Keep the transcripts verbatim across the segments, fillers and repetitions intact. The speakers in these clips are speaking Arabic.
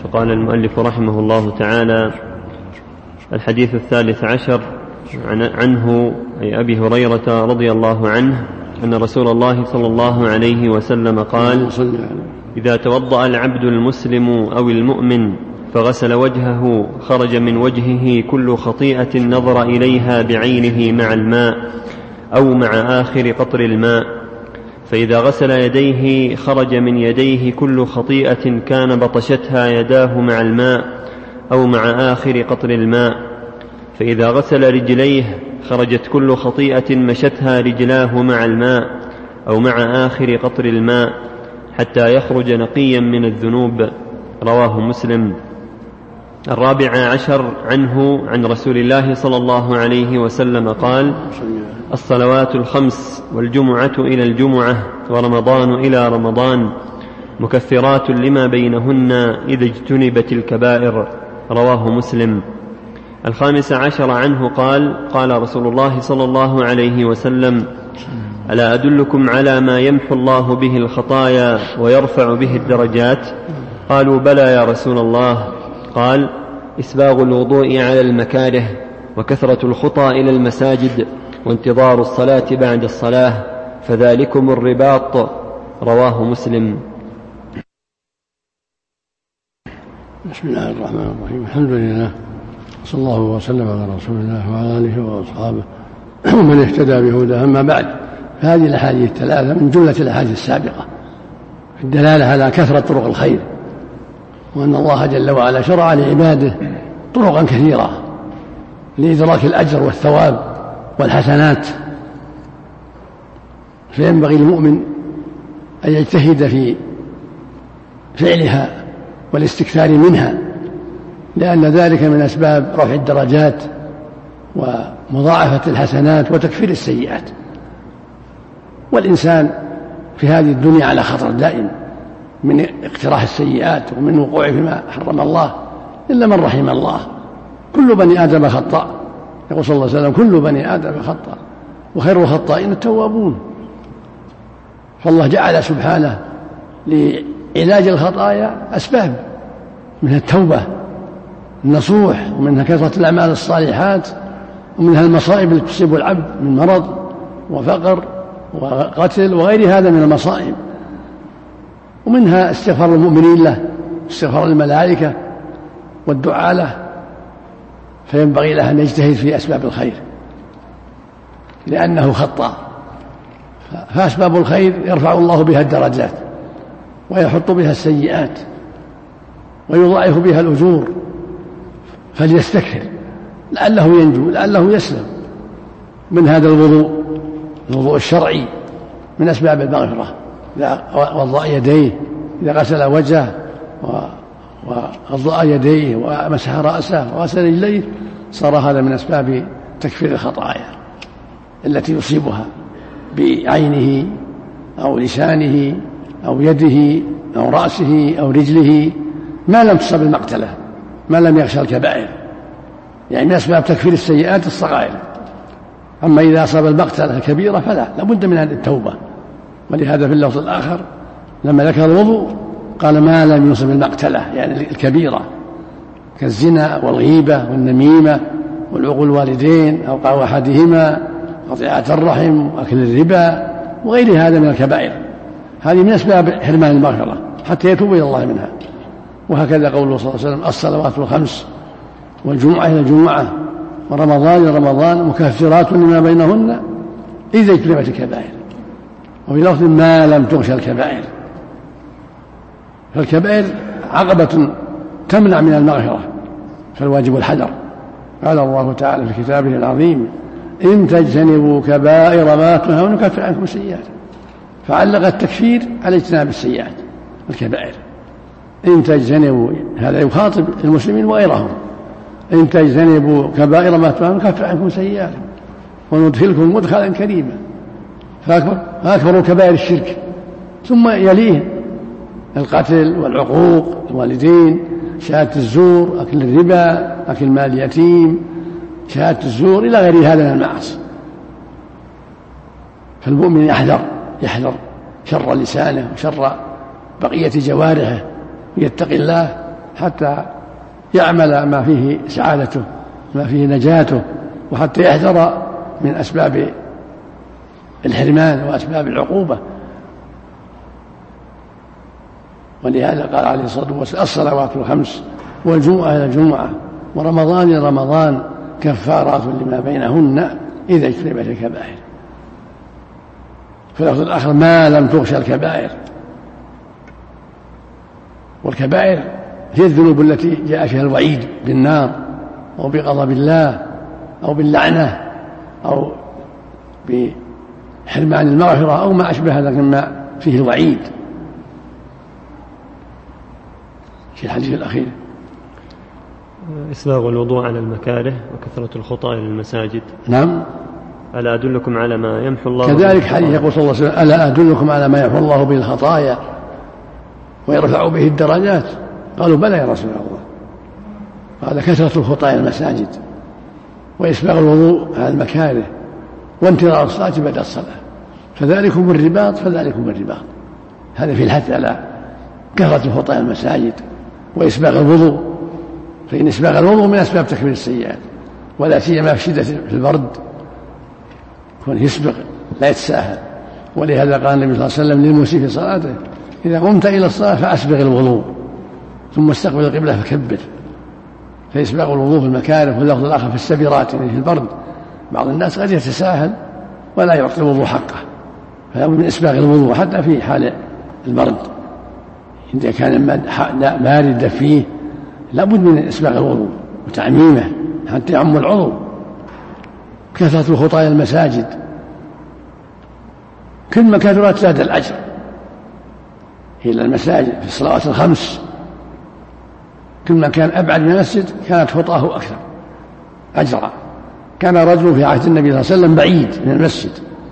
قال المؤلف رحمه الله تعالى: الحديث الثالث عشر عنه أي أبي هريرة رضي الله عنه أن رسول الله صلى الله عليه وسلم قال: إذا توضأ العبد المسلم أو المؤمن فغسل وجهه خرج من وجهه كل خطيئة نظر إليها بعينه مع الماء أو مع آخر قطر الماء، فإذا غسل يديه خرج من يديه كل خطيئة كان بطشتها يداه مع الماء أو مع آخر قطر الماء، فإذا غسل رجليه خرجت كل خطيئة مشتها رجلاه مع الماء أو مع آخر قطر الماء حتى يخرج نقيا من الذنوب. رواه مسلم. الرابع عشر عنه عن رسول الله صلى الله عليه وسلم قال: الصلوات الخمس والجمعة إلى الجمعة ورمضان إلى رمضان مكفرات لما بينهن إذا اجتنبت الكبائر. رواه مسلم. الخامس عشر عنه قال: قال رسول الله صلى الله عليه وسلم: ألا أدلكم على ما يمحو الله به الخطايا ويرفع به الدرجات؟ قالوا: بلى يا رسول الله. قال: إسباغ الوضوء على المكاره، وكثرة الخطى إلى المساجد، وانتظار الصلاة بعد الصلاة، فذلكم الرباط. رواه مسلم. بسم الله الرحمن الرحيم. الحمد لله، صلى الله وسلم على رسول الله وعلى آله وأصحابه ومن اهتدى بهداه. أما بعد، فهذه الأحاديث الثلاثة من جملة الأحاديث السابقة في الدلالة على كثرة طرق الخير، وأن الله جل وعلا شرع لعباده طرقا كثيرة لإدراك الأجر والثواب والحسنات، فينبغي المؤمن أن يجتهد في فعلها والاستكثار منها، لأن ذلك من أسباب رفع الدرجات ومضاعفة الحسنات وتكفير السيئات. والإنسان في هذه الدنيا على خطر دائم من اقتراح السيئات ومن وقوع فيما حرم الله، إلا من رحم الله. كل بني آدم خطاء، يقول صلى الله عليه وسلم: كل بني آدم خطاء وخير الخطائين التوابون. فالله جعل سبحانه لعلاج الخطايا أسباب، منها التوبة النصوح، ومنها كثرة الأعمال الصالحات، ومنها المصائب التي تصيب العبد من مرض وفقر وقتل وغير هذا من المصائب، ومنها استغفار المؤمنين له، استغفار الملائكة والدعاء له. فينبغي له أن يجتهد في أسباب الخير لأنه خطأ، فأسباب الخير يرفع الله بها الدرجات ويحط بها السيئات ويضاعف بها الأجور، فليستكثر لعله ينجو لعله يسلم. من هذا الوضوء، الوضوء الشرعي من أسباب المغفرة، إذا وضأ يديه، إذا غسل وجهه وغضأ يديه ومسح رأسه وغسل رجليه، صار هذا من أسباب تكفير الخطايا التي يصيبها بعينه أو لسانه أو يده أو رأسه أو رجله، ما لم تصب المقتلة، ما لم يغشى الكبائر، يعني من أسباب تكفير السيئات الصغائر. أما إذا أصاب المقتلة الكبيرة فلا، لابد من هذه التوبة. ولهذا في اللفظ الآخر لما ذكر الوضوء قال: ما لم يصب المقتلة، يعني الكبيرة كالزنا والغيبة والنميمة والعقوق الوالدين أو قوى أحدهما، قطيعة الرحم وأكل الربا وغير هذا من الكبائر. هذه من أسباب حرمان المغفرة حتى يتوب إلى الله منها. وهكذا قوله صلى الله عليه وسلم: الصلوات الخمس والجمعة إلى الجمعة ورمضان إلى رمضان مكفرات لما بينهن إذا اجتنبت الكبائر. وفي لفظ: ما لم تغش الكبائر. فالكبائر عقبة تمنع من المغفرة، فالواجب الحذر. قال الله تعالى في كتابه العظيم: إن تجتنبوا كبائر ما تنهون نكفر عنكم السيئات. فعلق التكفير على اجتناب السيئات الكبائر. إن تجتنبوا، هذا يخاطب المسلمين وغيرهم: إن تجتنبوا كبائر ما تنهون نكفر عنكم سيئاتكم وندخلكم مدخلا كريما. فأكبر كبائر الشرك، ثم يليه القتل والعقوق الوالدين، شهادة الزور، أكل الربا، أكل مال اليتيم، شهادة الزور، إلى غير هذا من المعاصي. فالمؤمن يحذر يحذر شر لسانه وشر بقية جوارحه، ويتقي الله حتى يعمل ما فيه سعادته ما فيه نجاته، وحتى يحذر من أسباب الحرمان وأسباب العقوبة. ولهذا قال عليه الصلاة والسلام: الصلوات الخمس والجمعة إلى الجمعة ورمضان إلى رمضان كفارات لما بينهن إذا اجتنبت الكبائر. في اللفظ الآخر: ما لم تغش الكبائر. والكبائر هي الذنوب التي جاء فيها الوعيد بالنار أو بغضب الله أو باللعنة أو بحرمان المغفرة أو ما أشبه ذلك مما فيه الوعيد. في الحديث الأخير: إسباغ الوضوء على المكاره وكثرة الخطى إلى المساجد. نعم. ألا أدلكم على ما يمحو الله؟ كذلك حديث يقول صلى الله عليه وسلم: ألا أدلكم على ما يمحو الله به الخطايا ويرفع به الدرجات؟ قالوا: بلى يا رسول الله. قال: كثرة الخطى إلى المساجد وإسباغ الوضوء على المكاره وانتظار الصلاة بعد الصلاة، فذلكم الرباط فذلكم الرباط. هذا في الحث على كثرة الخطى إلى المساجد وإسباغ الوضوء، فإن إسباغ الوضوء من أسباب تكفير السيئات، ولا سيما في شدة في البرد يكون يسبغ لا يتساهل. ولهذا قال النبي صلى الله عليه وسلم للمسيء في صلاته: إذا قمت إلى الصلاة فأسبغ الوضوء ثم استقبل القبلة فكبر. فإسباغ الوضوء في المكاره، واللفظ الآخر في السبيرات يعني في البرد. بعض الناس قد يتساهل ولا يعطي الوضوء حقه، فلا بد من إسباغ الوضوء حتى في حال البرد. إذا كان الماء بارد فيه لا بد من إسباغ الوضوء وتعميمه حتى يعم العضو. كثرة الخطى إلى المساجد، كل ما كثرت زاد الأجر. إلى المساجد في الصلوات الخمس، كل ما كان أبعد من المسجد كانت خطاه أكثر أجرا. كان رجل في عهد النبي صلى الله عليه وسلم بعيد من المسجد،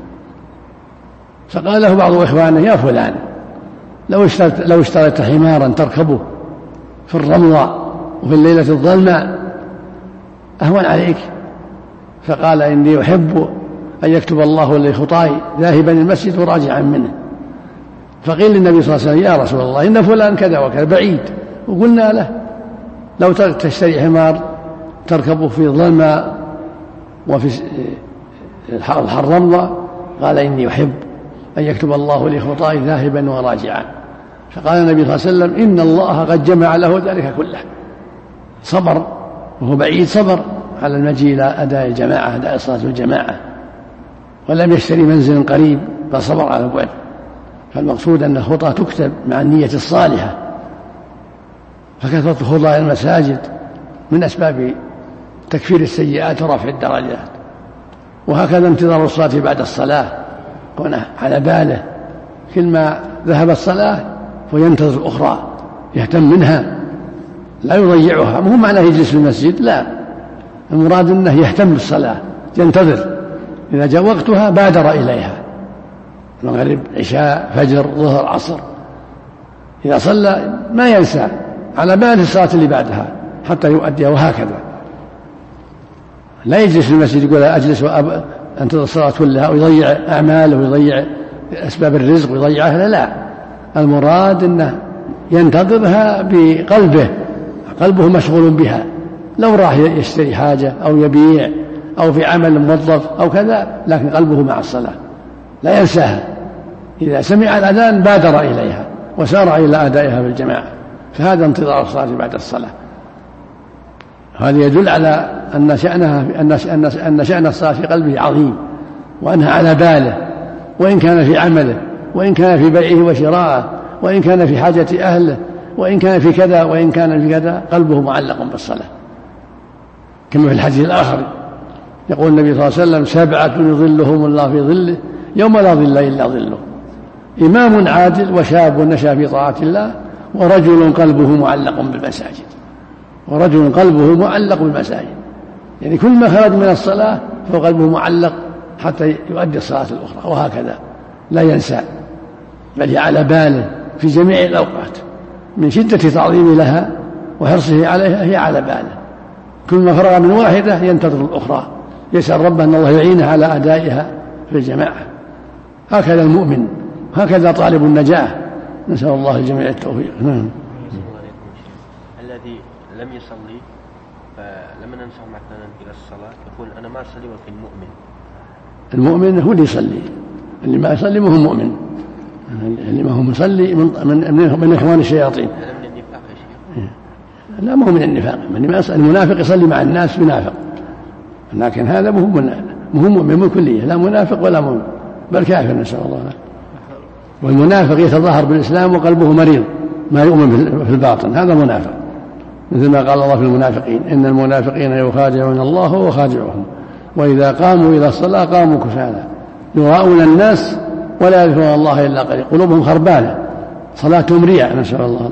فقال له بعض إخوانه: يا فلان، لو اشتريت, لو اشتريت حمارا تركبه في الرمضة وفي الليلة الظلماء أهون عليك. فقال: إني أحب أن يكتب الله لي خطاي ذاهبا المسجد وراجعا منه. فقيل للنبي صلى الله عليه وسلم: يا رسول الله، إن فلان كذا وكذا بعيد. وقلنا له: لو تشتري حمار تركبه في الظلماء وفي الرمضة. قال: إني أحب أن يكتب الله لي خطاي ذاهبا وراجعا. فقال النبي صلى الله عليه وسلم: إن الله قد جمع له ذلك كله. صبر وهو بعيد، صبر على المجيء إلى أداء الجماعة، أداء صلاة الجماعة، ولم يشتري منزل قريب بل صبر على البعد. فالمقصود أن الخطى تكتب مع النية الصالحة. فكثرة الخطى إلى المساجد من أسباب تكفير السيئات ورفع الدرجات. وهكذا انتظار الصلاة بعد الصلاة، كونه على باله كل ما ذهب الصلاة وينتظر الأخرى، يهتم منها لا يضيعها. مو معناه يجلس في المسجد، لا، المراد أنه يهتم بالصلاة، ينتظر إذا جاء وقتها بادر إليها، المغرب، عشاء، فجر، ظهر، عصر. إذا صلى ما ينسى، على باله الصلاة اللي بعدها حتى يؤديها. وهكذا لا يجلس في المسجد يقول أجلس وأنتظر الصلاة كلها ويضيع أعماله ويضيع أسباب الرزق ويضيع أهله. لا، المراد أنه ينتظرها بقلبه، قلبه مشغول بها. لو راح يشتري حاجة أو يبيع أو في عمل موظف أو كذا، لكن قلبه مع الصلاة لا ينساها. إذا سمع الأذان بادر إليها وسارع إلى أدائها بالجماعة. فهذا انتظار الصلاة بعد الصلاة. هذا يدل على أن شأنها أن شأن الصلاة في قلبه عظيم، وأنها على باله، وإن كان في عمله، وإن كان في بيعه وشراءه، وإن كان في حاجة أهله، وإن كان في كذا وإن كان في كذا، قلبه معلق بالصلاة. كما في الحديث الآخر يقول النبي صلى الله عليه وسلم: سبعة يظلهم الله في ظله يوم لا ظل إلا ظله: إمام عادل، وشاب نشأ في طاعة الله، ورجل قلبه معلق بالمساجد. ورجل قلبه معلق بالمساجد، يعني كل ما خرج من الصلاة فقلبه معلق حتى يؤدي الصلاة الأخرى. وهكذا لا ينسى، بل على باله في جميع الأوقات، من شدة تعظيمه لها وحرصه عليها هي على باله. كل ما فرغ من واحدة ينتظر الأخرى، يسأل ربه أن الله يعينه على أدائها في الجماعة. هكذا المؤمن، هكذا طالب النجاة. نسأل الله الجميع التوفيق. نعم. الذي لم يصلي فلما ننصح مثلا إلى الصلاة يقول أنا ما أصلي ولكن مؤمن. المؤمن هو اللي يصلي، اللي ما يصلي ما هو مؤمن، اللي ما هو مصلي من من, من إخوان الشياطين. هذا من النفاق يا شيخ؟ لا، ما هو من النفاق. المنافق يصلي مع الناس بنافق، لكن هذا مو مؤمن بالكلية، لا منافق ولا مؤمن، بل كافر نسأل الله. والمنافق يتظاهر بالإسلام وقلبه مريض ما يؤمن في الباطن، هذا منافق، مثل ما قال الله في المنافقين إن المنافقين يخادعون الله وهو خادعهم وإذا قاموا إلى الصلاة قاموا كسالى يراءون الناس ولا يذكرون الله إلا قليلا قلوبهم خربانة صلاتهم رياء نسأل الله.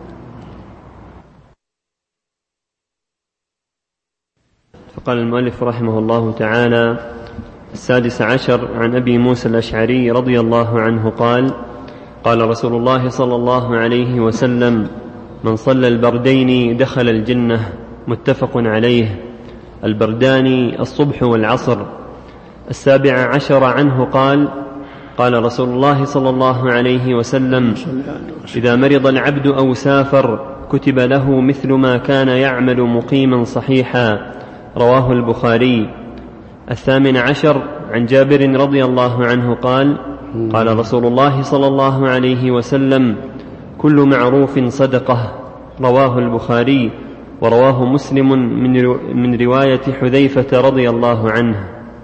فقال المؤلف رحمه الله تعالى: السادس عشر عن أبي موسى الأشعري رضي الله عنه قال: قال رسول الله صلى الله عليه وسلم: من صلى البردين دخل الجنة. متفق عليه. البردان الصبح والعصر. السابع عشر عنه قال: قال رسول الله صلى الله عليه وسلم: إذا مرض العبد أو سافر كتب له مثل ما كان يعمل مقيما صحيحا. رواه البخاري. الثامن عشر عن جابر رضي الله عنه قال: قال رسول الله صلى الله عليه وسلم: كل معروف صدقة. رواه البخاري. ورواه مسلم من رواية حذيفة رضي الله عنه.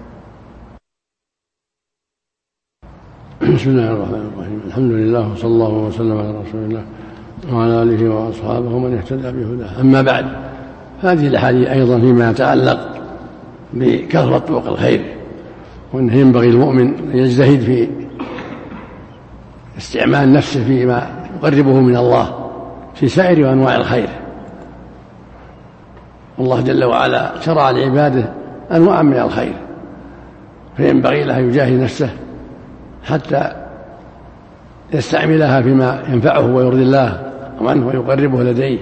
بسم الله الرحمن الرحيم. الحمد لله وصلى الله وسلم على رسول الله وعلى آله وأصحابه ومن اهتدى بهداه. أما بعد، هذه الأحاديث أيضا فيما يتعلق بكثرة طرق الخير، وأنه ينبغي المؤمن أن يجتهد في استعمال نفسه فيما يقربه من الله في سائر أنواع الخير. والله جل وعلا شرع لعباده أنواع من الخير، فينبغي له يجاهد نفسه حتى يستعملها فيما ينفعه ويرضي الله عنه ويقربه لديه.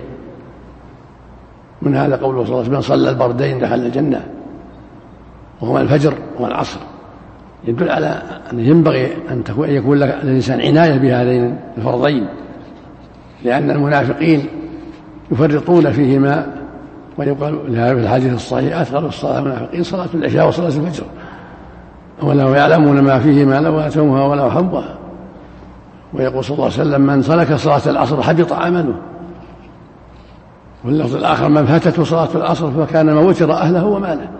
من هذا قوله صلى الله عليه وسلم: من صلى البردين دخل الجنة، وهما الفجر والعصر، يدل على أن ينبغي أن يكون لك الإنسان عناية بهذين الفرضين، لأن المنافقين يفرطون فيهما، ويقال في الحديث الصحيح: أثقل الصلاة المنافقين صلاة العشاء وصلاة الفجر ولو يعلمون ما فيهما لو أتوها ولو حبها. ويقول صلى الله عليه وسلم: من سلك صلاة العصر حبط عمله. واللفظ الآخر: من فاتته صلاة العصر فكان ما وتر أهله وماله.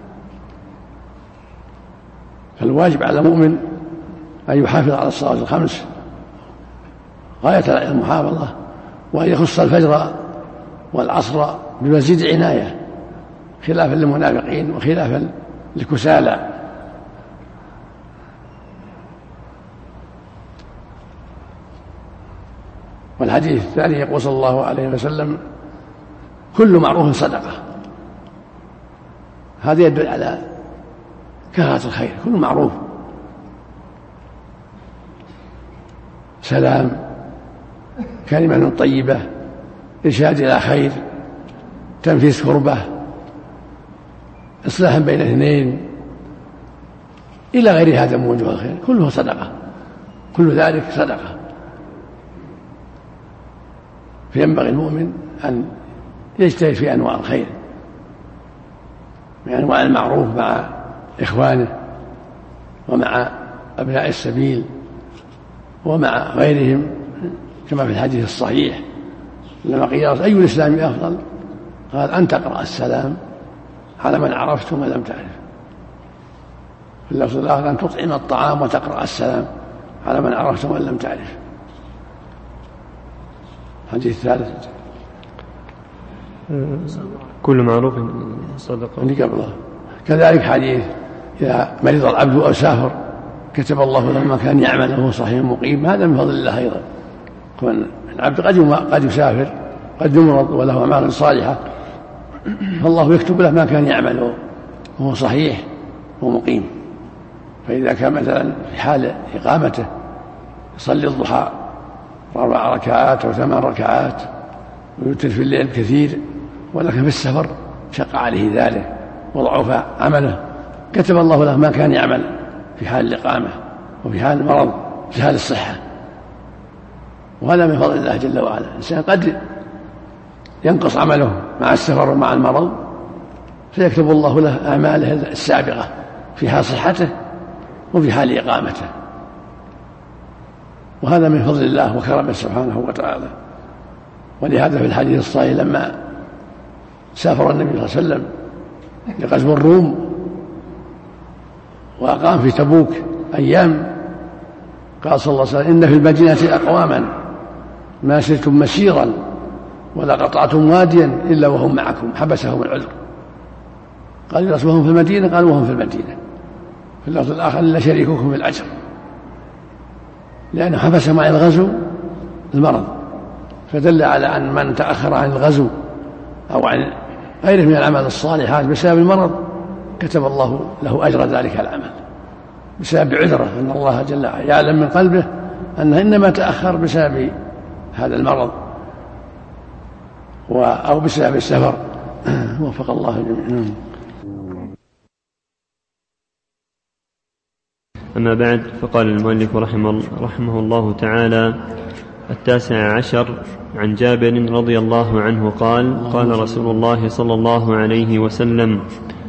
فالواجب على المؤمن أن يحافظ على الصلاة الخمس غاية المحافظة، وأن يخص الفجر والعصر بمزيد عناية، خلافا للمنافقين وخلافا للكسالى. والحديث الثاني يقول صلى الله عليه وسلم: كل معروف صدقة. هذا يدل على كثرة الخير. كل معروف، سلام، كلمة طيبة، إرشاد إلى خير، تنفيس كربة، إصلاح بين اثنين، إلى غير هذا من وجوه الخير، كله صدقة، كل ذلك صدقة. فينبغي المؤمن أن يجتهد في أنواع الخير، من أنواع المعروف مع إخوانه ومع أبناء السبيل ومع غيرهم، كما في الحديث الصحيح لما قيل: أي الإسلام أفضل؟ قال: أن تقرأ السلام على من عرفت ومن لم تعرف. في اللفظ الآخر: أن تطعم الطعام وتقرأ السلام على من عرفت ومن لم تعرف. الحديث الثالث: كل معروف صدقة. اللي قبله كذلك حديث: إذا مرض العبد أو سافر كتب الله له ما كان يعمل وهو صحيح مقيم. هذا من فضل الله أيضا. العبد قد قد يسافر، قد يمرض وله أعمال صالحة، فالله يكتب له ما كان يعمل وهو صحيح ومقيم. فإذا كان مثلا في حال إقامته يصلي الضحى أربع ركعات أو ثمان ركعات ويوتر في الليل كثير، ولكن في السفر شق عليه ذلك وضعف عمله، كتب الله له ما كان يعمل في حال الإقامة وفي حال المرض في حال الصحة. وهذا من فضل الله جل وعلا. الإنسان قد ينقص عمله مع السفر ومع المرض، فيكتب الله له أعماله السابقة في حال صحته وفي حال إقامته، وهذا من فضل الله وكرمه سبحانه وتعالى. ولهذا في الحديث الصحيح لما سافر النبي صلى الله عليه وسلم لغزو الروم وأقام في تبوك أيام، قال صلى الله عليه وسلم: إن في المدينة أقواما ما سرتم مسيرا ولا قطعتم واديا إلا وهم معكم، حبسهم العذر. قال يا رسول الله: وهم في المدينة؟ قال: وهم في المدينة. في اللفظ الآخر: إلا شريككم في الأجر، لأنه حبس مع الغزو المرض، فدل على أن من تأخر عن الغزو أو عن غيره من العمل الصالحات بسبب المرض كتب الله له أجر ذلك العمل بسبب عذره، أن الله جل وعلا يعلم من قلبه أنه إنما تأخر بسبب هذا المرض أو بسبب السفر. وفق الله جميعا. أما بعد، فقال المؤلف رحمه, رحمه الله تعالى: التاسع عشر عن جابر رضي الله عنه قال: قال رسول الله صلى الله عليه وسلم: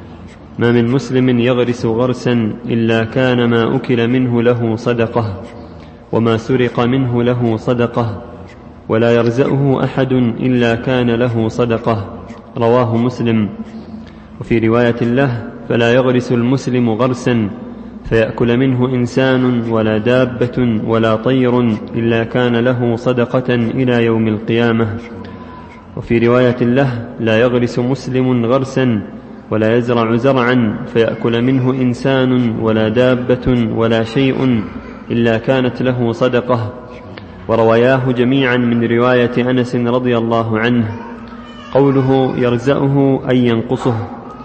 ما من مسلم يغرس غرسا إلا كان ما أكل منه له صدقة وما سرق منه له صدقة ولا يرزأه أحد إلا كان له صدقة. رواه مسلم. وفي رواية له: فلا يغرس المسلم غرسا فيأكل منه إنسان ولا دابة ولا طير إلا كان له صدقة إلى يوم القيامة. وفي رواية له: لا يغرس مسلم غرسا ولا يزرع زرعا فيأكل منه إنسان ولا دابة ولا شيء إلا كانت له صدقة. ورواياه جميعا من رواية أنس رضي الله عنه. قوله يرزأه أي ينقصه.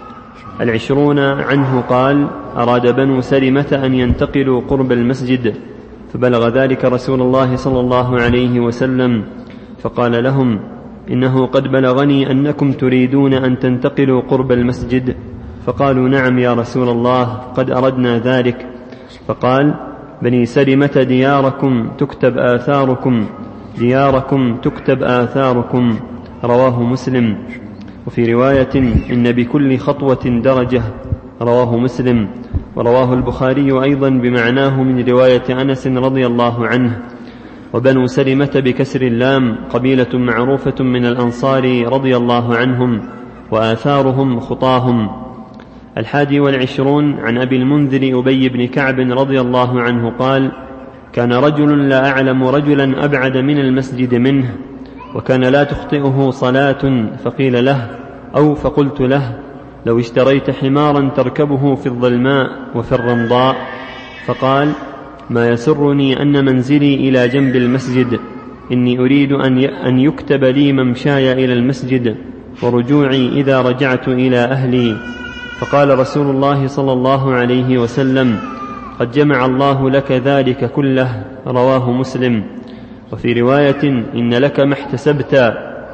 العشرون عنه قال: أراد بنو سلمة أن ينتقلوا قرب المسجد، فبلغ ذلك رسول الله صلى الله عليه وسلم، فقال لهم: إنه قد بلغني أنكم تريدون أن تنتقلوا قرب المسجد. فقالوا: نعم يا رسول الله، قد أردنا ذلك. فقال: بني سلمة دياركم تكتب آثاركم دياركم تكتب آثاركم. رواه مسلم. وفي رواية: إن بكل خطوة درجة. رواه مسلم. ورواه البخاري أيضا بمعناه من رواية أنس رضي الله عنه. وبنو سلمة بكسر اللام قبيلة معروفة من الأنصار رضي الله عنهم، وآثارهم خطاهم. الحادي والعشرون عن أبي المنذر أبي بن كعب رضي الله عنه قال: كان رجل لا أعلم رجلا أبعد من المسجد منه، وكان لا تخطئه صلاة، فقيل له أو فقلت له: لو اشتريت حمارا تركبه في الظلماء وفي الرمضاء. فقال: ما يسرني أن منزلي إلى جنب المسجد، إني أريد أن يكتب لي ممشاي إلى المسجد ورجوعي إذا رجعت إلى أهلي. فقال رسول الله صلى الله عليه وسلم: قد جمع الله لك ذلك كله. رواه مسلم. وفي رواية: إن لك ما احتسبت.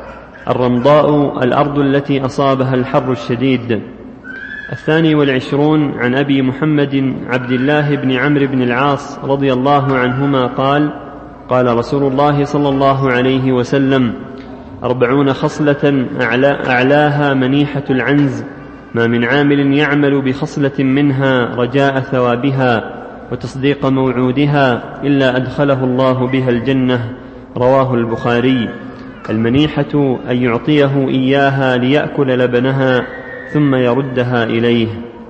الرمضاء الأرض التي أصابها الحر الشديد. الثاني والعشرون عن أبي محمد عبد الله بن عمرو بن العاص رضي الله عنهما قال: قال رسول الله صلى الله عليه وسلم: أربعون خصلة أعلى أعلاها منيحة العنز، ما من عامل يعمل بخصلة منها رجاء ثوابها وتصديق موعودها إلا أدخله الله بها الجنة. رواه البخاري. المنيحة أن يعطيه إياها ليأكل لبنها ثم يردها إليه.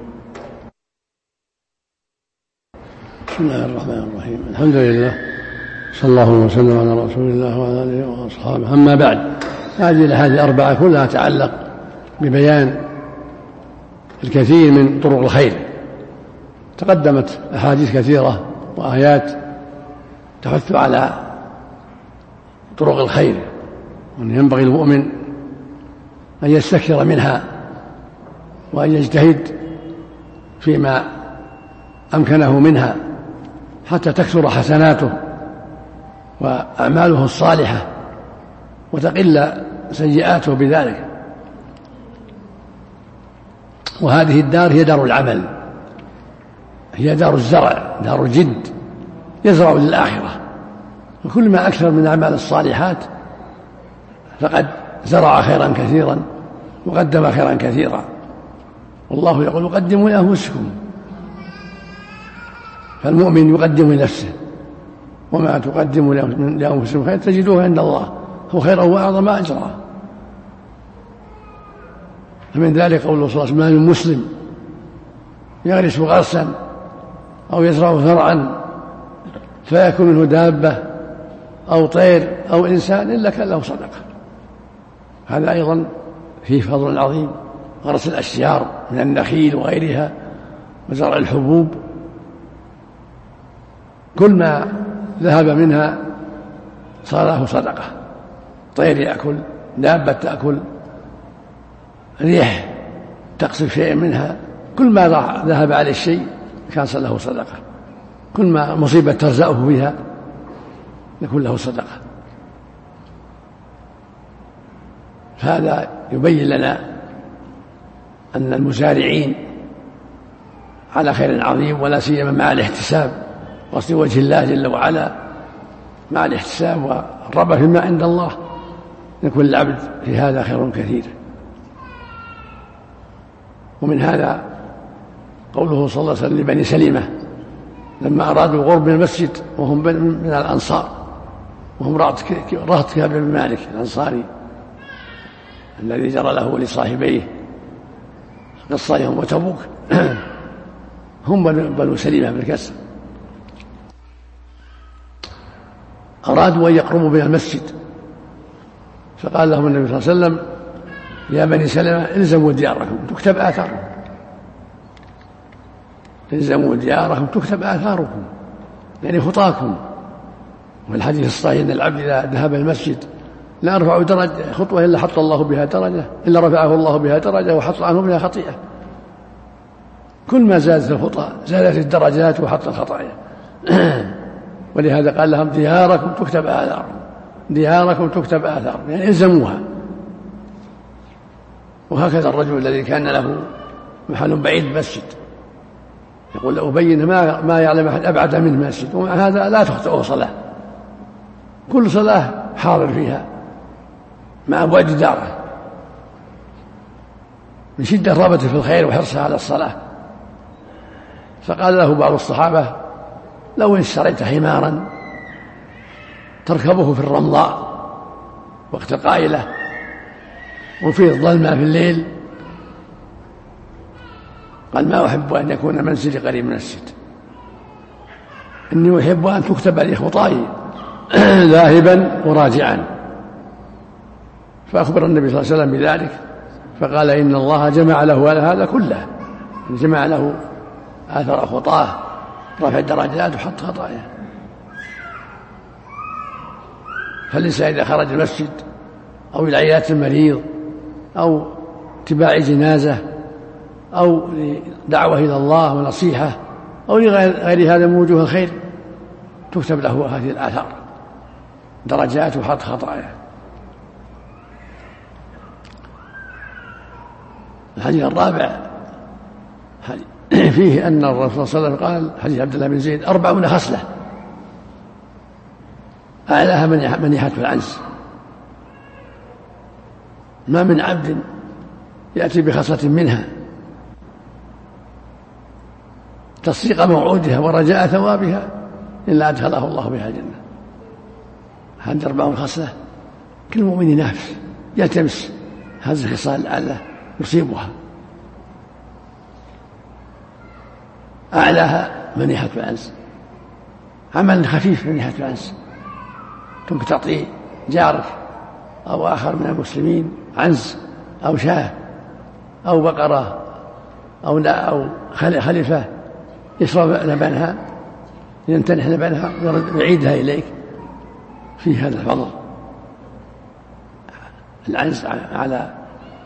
بسم الله الرحمن الرحيم. الحمد لله، صلى الله وسلم على رسول الله وعلى آله وأصحابه. أما بعد، هذه الأحاديث الأربعة كلها تعلق ببيان الكثير من طرق الخير. تقدمت أحاديث كثيرة وآيات تحث على طرق الخير، وأن ينبغي المؤمن أن يستكثر منها وأن يجتهد فيما أمكنه منها حتى تكثر حسناته وأعماله الصالحة وتقل سيئاته بذلك. وهذه الدار هي دار العمل، هي دار الزرع، دار الجد، يزرع للآخرة. وكل ما أكثر من الأعمال الصالحات فقد زرع خيرا كثيرا وقدم خيرا كثيرا. والله يقول قدموا لأنفسكم، فالمؤمن يقدم لنفسه، وما تقدموا لأنفسكم خير تجدوه عند الله هو خيرا وأعظم أجرا. فمن ذلك قوله صلى الله عليه وسلم: ما من مسلم يغرس غرسا أو يزرع زرعا فيكون منه دابة أو طير أو إنسان إلا كان له صدقة. هذا أيضا فيه فضل عظيم. غرس الأشجار من النخيل وغيرها وزرع الحبوب، كل ما ذهب منها صار له صدقة. طير يأكل، دابة تأكل، ريح تقصف شيء منها، كل ما ذهب عليه الشيء كان له صدقة. كل ما مصيبة ترزأه بها يكون له صدقة. فهذا يبين لنا أن المزارعين على خير عظيم، ولا سيما مع الاحتساب وقصد وجه الله جل وعلا، مع الاحتساب والرغبة فيما عند الله يكون العبد في هذا خير كثير. ومن هذا قوله صلى الله عليه وسلم لبني سلمة لما أرادوا القرب من المسجد وهم من الأنصار، وهم رهط كعب بن مالك الأنصاري الذي جرى له لصاحبيه قصة يوم وتبوك، هم بنو سلمة بالكسر، أرادوا أن يقربوا من المسجد، فقال لهم النبي صلى الله عليه وسلم: يا بني سلمة الزموا دياركم تكتب آثاركم، الزموا دياركم تكتب آثاركم، يعني خطاكم. والحديث الصحيح أن العبد إذا ذهب المسجد لا يرفع درجة خطوة إلا حط الله بها درجة، إلا رفعه الله بها درجة وحط عنه بها خطيئة. كل ما زادت الخطى زادت الدرجات وحط الخطايا. ولهذا قال لهم: دياركم تكتب آثاركم، دياركم تكتب آثاركم، يعني الزموها. وهكذا الرجل الذي كان له محل بعيد مسجد يقول: أبين ما, ما يعلم أحد أبعد منه مسجد، ومع هذا لا تخطئه صلاة، كل صلاة حاضر فيها مع بعد داره من شدة رغبته في الخير وحرصه على الصلاة. فقال له بعض الصحابة: لو اشتريت حمارا تركبه في الرمضاء وقت القائلة وفيه الظلمة في الليل، قال: ما أحب أن يكون منزلي قريب من المسجد، إني أحب أن تكتب لي خطاي ذاهبا وراجعا. فأخبر النبي صلى الله عليه وسلم بذلك، فقال: إن الله جمع له هذا كله، جمع له آثر خطاه، رفع الدرجات وحط خطايا. فالإنسان إذا خرج المسجد أو إلى عيادة المريض أو اتباع جنازة أو دعوة إلى الله ونصيحة أو لغير هذا من وجوه الخير تكتب له هذه الآثار درجات وحط خطايا. الحديث الرابع فيه أن الرسول صلى الله عليه وسلم قال، حديث عبد الله بن زيد: أربعون خصلة أعلاها منيحة العنز. ما من عبد يأتي بخصلة منها تصديق موعودها ورجاء ثوابها إلا أدخله الله بها الجنة. هذه أربعون خصلة كل مؤمن نافس يلتمس هذه الخصال لعله يصيبها. أعلاها منيحة العنز، عمل خفيف منيحة العنز، تمكن تعطي جارك أو آخر من المسلمين عنز أو شاة أو بقرة أو أو خلفة يشرب لبنها، ينتنح لبنها ويعيدها إليك، في هذا الفضل. العنز على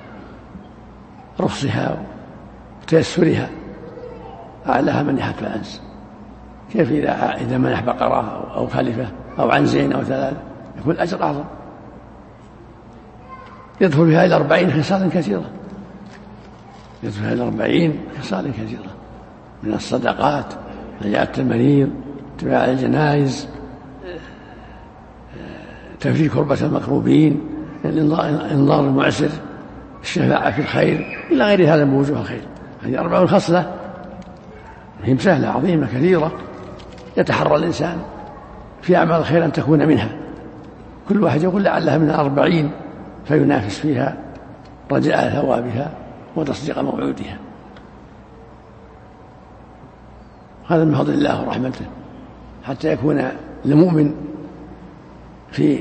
رخصها وتيسرها أعلاها منيحة العنز. كيف إذا إذا منح بقرة أو خلفة أو عنزين أو ثلاثة يكون الأجر أعظم. يدخل فيها إلى أربعين خصال كثيرة، يدخل فيها إلى أربعين خصال كثيرة من الصدقات، عيادة المريض، اتباع الجنائز، تفريج كربة المكروبين، إنظار المعسر، الشفاعة في الخير، إلى غير هذا من وجوه الخير. هذه أربع خصلة هي سهلة عظيمة كثيرة، يتحرى الإنسان في أعمال الخير أن تكون منها. كل واحد يقول لعلها من الأربعين فينافس فيها رجاء ثوابها وتصديق موعودها. هذا من فضل الله ورحمته، حتى يكون المؤمن في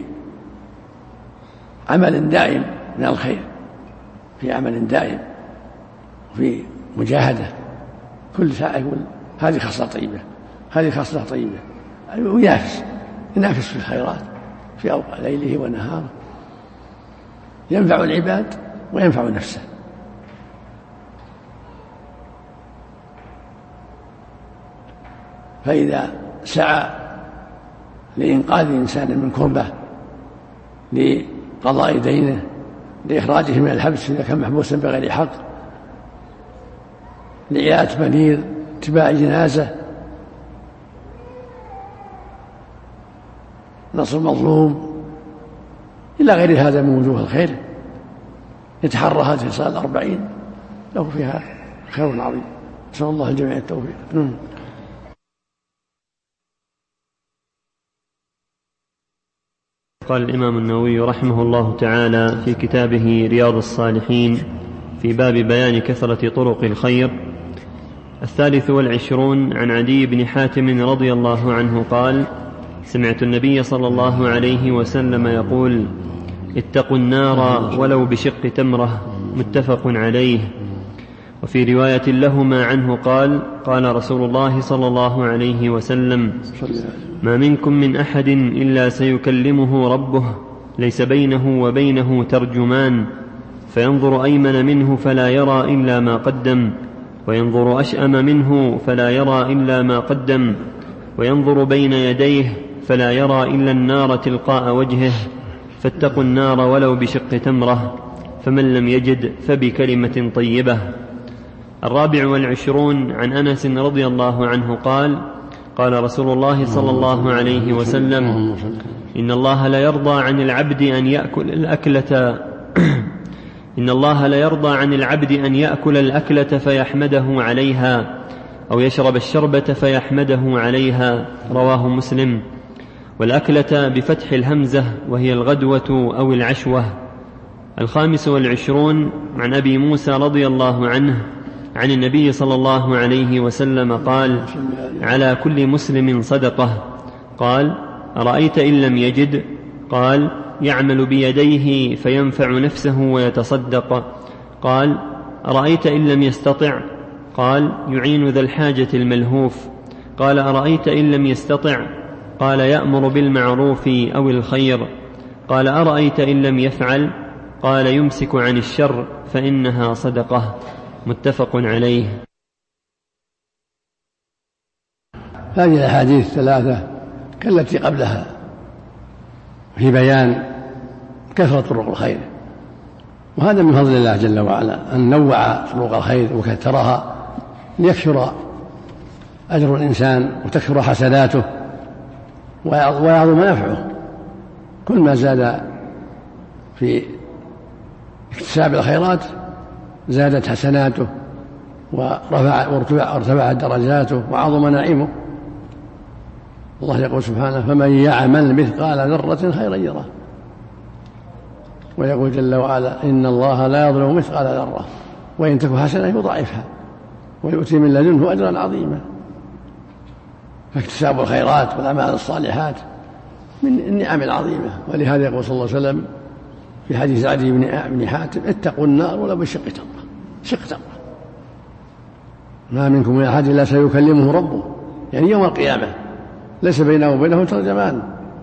عمل دائم من الخير، في عمل دائم وفي مجاهدة. كل ساعة يقول هذه خصلة طيبة، هذه خصلة طيبة، وينافس ينافس في الخيرات في أوقات ليله ونهاره، ينفع العباد وينفع نفسه. فإذا سعى لإنقاذ إنسان من كربة، لقضاء دينه، لإخراجه من الحبس إذا كان محبوسا بغير حق، لعيادة مريض، اتباع جنازة، نصر مظلوم، إلى غير هذا من وجوه الخير، يتحرى هذه الخصال الأربعين له فيها خير عظيم. نسأل الله الجميع التوفيق. قال الإمام النووي رحمه الله تعالى في كتابه رياض الصالحين في باب بيان كثرة طرق الخير: الثالث والعشرون عن عدي بن حاتم رضي الله عنه قال: سمعت النبي صلى الله عليه وسلم يقول: اتقوا النار ولو بشق تمرة. متفق عليه. وفي رواية لهما عنه قال: قال رسول الله صلى الله عليه وسلم: ما منكم من أحد إلا سيكلمه ربه ليس بينه وبينه ترجمان، فينظر أيمن منه فلا يرى إلا ما قدم، وينظر أشأم منه فلا يرى إلا ما قدم، وينظر بين يديه فلا يرى إلا النار تلقاء وجهه، فاتقوا النار ولو بشق تمرة، فمن لم يجد فبكلمة طيبة. الرابع والعشرون عن أنس رضي الله عنه قال: قال رسول الله صلى الله عليه وسلم: إن الله لا يرضى عن العبد أن يأكل الأكلة إن الله لا يرضى عن العبد أن يأكل الأكلة فيحمده عليها، أو يشرب الشربة فيحمده عليها. رواه مسلم. والأكلة بفتح الهمزة وهي الغدوة أو العشوة. الخامس والعشرون عن أبي موسى رضي الله عنه عن النبي صلى الله عليه وسلم قال: على كل مسلم صدقة. قال: أرأيت إن لم يجد؟ قال: يعمل بيديه فينفع نفسه ويتصدق. قال: أرأيت إن لم يستطع؟ قال: يعين ذا الحاجة الملهوف. قال: أرأيت إن لم يستطع؟ قال: يأمر بالمعروف أو الخير. قال: أرأيت إن لم يفعل؟ قال: يمسك عن الشر فإنها صدقة. متفق عليه. هذه الأحاديث الثلاثة كالتي قبلها في بيان كثرة طرق الخير، وهذا من فضل الله جل وعلا أن نوع طرق الخير وكثرها ليكثر أجر الإنسان وتكثر حسناته ويعظم نفعه. كل ما زاد في اكتساب الخيرات زادت حسناته ورفع وارتفعت درجاته وعظم نعيمه. الله يقول سبحانه: فمن يعمل مثقال ذرة خيرا يره. ويقول جل وعلا: إن الله لا يظلم مثقال ذرة وإن تك حسنة يضاعفها ويؤتي من لدنه أجرا عظيما. فاكتساب الخيرات والأعمال الصالحات من النعم العظيمة. ولهذا يقول صلى الله عليه وسلم في حديث عدي بن حاتم: اتقوا النار ولو بشق تمرة. شق تمرة. ما منكم من أحد إلا سيكلمه ربه، يعني يوم القيامة ليس بينه وبينه ترجمان،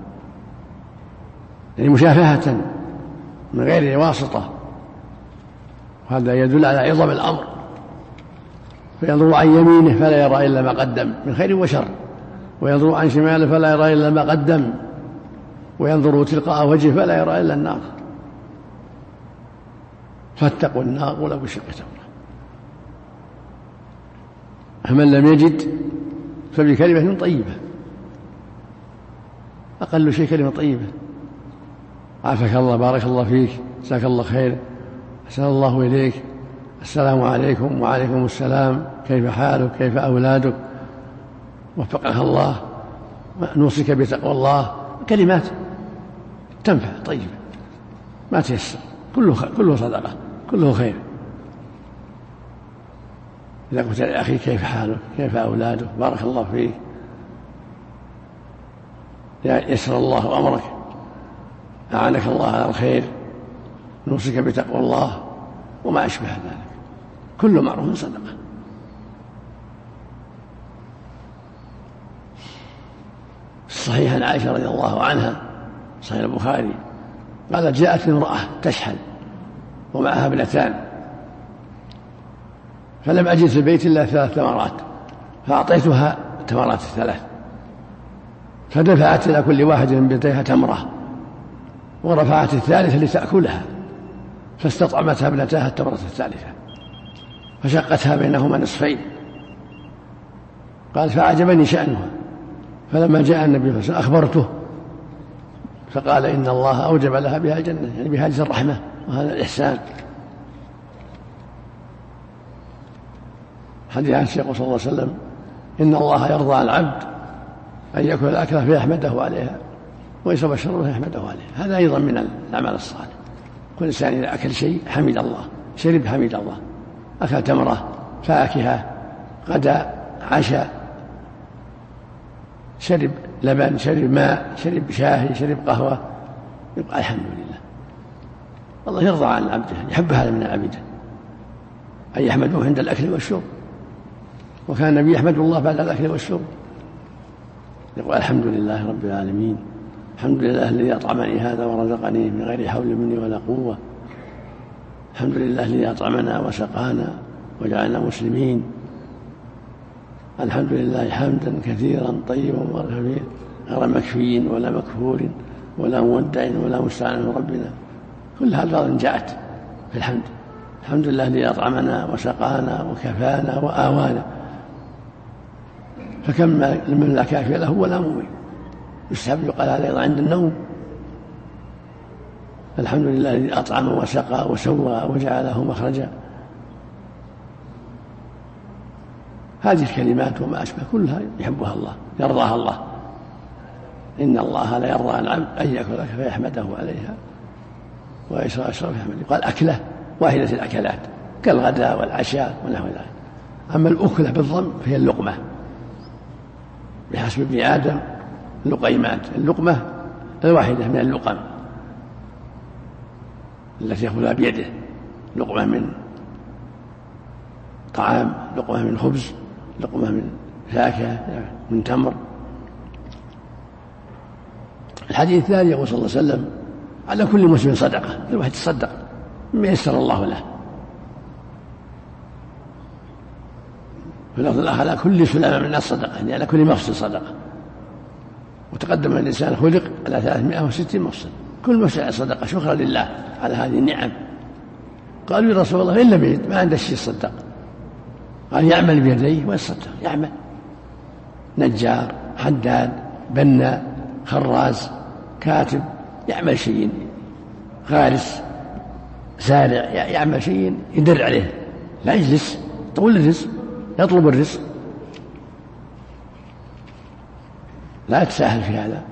يعني مشافهة من غير واسطة. وهذا يدل على عظم الأمر. فينظر عن يمينه فلا يرى إلا ما قدم من خير وشر، وينظر عن شماله فلا يرى إلا ما قدم، وينظر تلقاء وجهه فلا يرى إلا النار. فاتقوا النار ولو بشق تمرة. فمن لم يجد فبكلمة طيبة، أقل شيء كلمة طيبة عافاك الله، بارك الله فيك، جزاك الله خير، أحسن الله إليك، السلام عليكم. وعليكم السلام، كيف حالك، كيف أولادك، وفقك الله، نوصيك بتقوى الله. كلمات تنفع طيبة ما تيسر، كله كله صدقة، كله خير. إذا قلت لأخي كيف حالك، كيف أولادك، بارك الله فيك، يسر الله أمرك، أعانك الله على الخير، نوصيك بتقوى الله، وما أشبه ذلك، كل معروف صدقة. الصحيح عن عائشة رضي الله عنها، صحيح البخاري، قالت جاءت امرأة تشحن ومعها ابنتان، فلم أجد في البيت إلا ثلاث تمرات، فأعطيتها التمرات الثلاث، فدفعت إلى كل واحد من بنتيها تمرة، ورفعت الثالثة لتأكلها، فاستطعمتها ابنتاها التمرة الثالثة، فشقتها بينهما نصفين. قال فأعجبني شأنها، فلما جاء النبي صلى الله عليه وسلم أخبرته، فقال إن الله أوجب لها بها الجنة، يعني بهذه الرحمة وهذا الإحسان. حديث عن الشيخ صلى الله عليه وسلم إن الله يرضى عن العبد أن يأكل الأكلة فيحمده عليها ويشرب الشرب فيحمده عليها، هذا أيضا من الأعمال الصالحة. كل إنسان إذا أكل شيء حمد الله، شرب حمد الله، أكل تمرة، فاكهة، غدا، عشاء، شرب لبن، شرب ماء، شرب شاهي، شرب قهوة، يبقى الحمد لله. الله يرضى عن عبده، يحب هذا من عبده، أن يحمدوه عند الأكل والشرب، وكان النبي يحمد الله بعد الأكل والشرب، يقول الحمد لله رب العالمين، الحمد لله الذي أطعمني هذا ورزقني من غير حول مني ولا قوة، الحمد لله الذي أطعمنا وسقانا وجعلنا مسلمين، الحمد لله حمدا كثيرا طيبا مباركا فيه، غير مكفي ولا مكفور ولا مودع ولا مستعان من ربنا. كل هذا جاءت في الحمد. الحمد لله الذي أطعمنا وسقانا وكفانا وآوانا، فكم من لا كافي له ولا مؤمن، يستحب يقال هذا أيضا عند النوم. الحمد لله الذي أطعم وسقى وسوى وجعله مخرجا. هذه الكلمات وما أشبه كلها يحبها الله، يرضاها الله. إن الله لا يرضى عن العبد أن يأكل فيحمده عليها ويشرب يشرب فيحمده. قال أكلة واحدة الأكلات كالغداء والعشاء ونحو ذلك. أما الأكلة بالضم فهي اللقمة، بحسب ابن آدم لقيمات، اللقمة الواحدة من اللقم التي يأخذها بيده، لقمة من طعام، لقمة من خبز، لقمة من فاكهة، من تمر. الحديث الثاني يقول صلى الله عليه وسلم على كل مسلم صدقة، الواحد يتصدق مما يسر الله له. في اللفظ الآخر على كل سلامة من الناس صدقة، يعني على كل مفصل صدقة. وتقدم الإنسان خلق على ثلاثمائة وستين مفصل، كل مفصل صدقة، شكرا لله على هذه النعم. قالوا يا رسول الله إن لم يجد ما عنده شيء صدق، قال يعمل بيديه ويصدق، يعمل نجار، حداد، بنا، خراز، كاتب، يعمل شيء، غارس، زارع، يعمل شيء يدر عليه، لا يجلس طول الرزق، يطلب الرزق، لا يتساهل في هذا.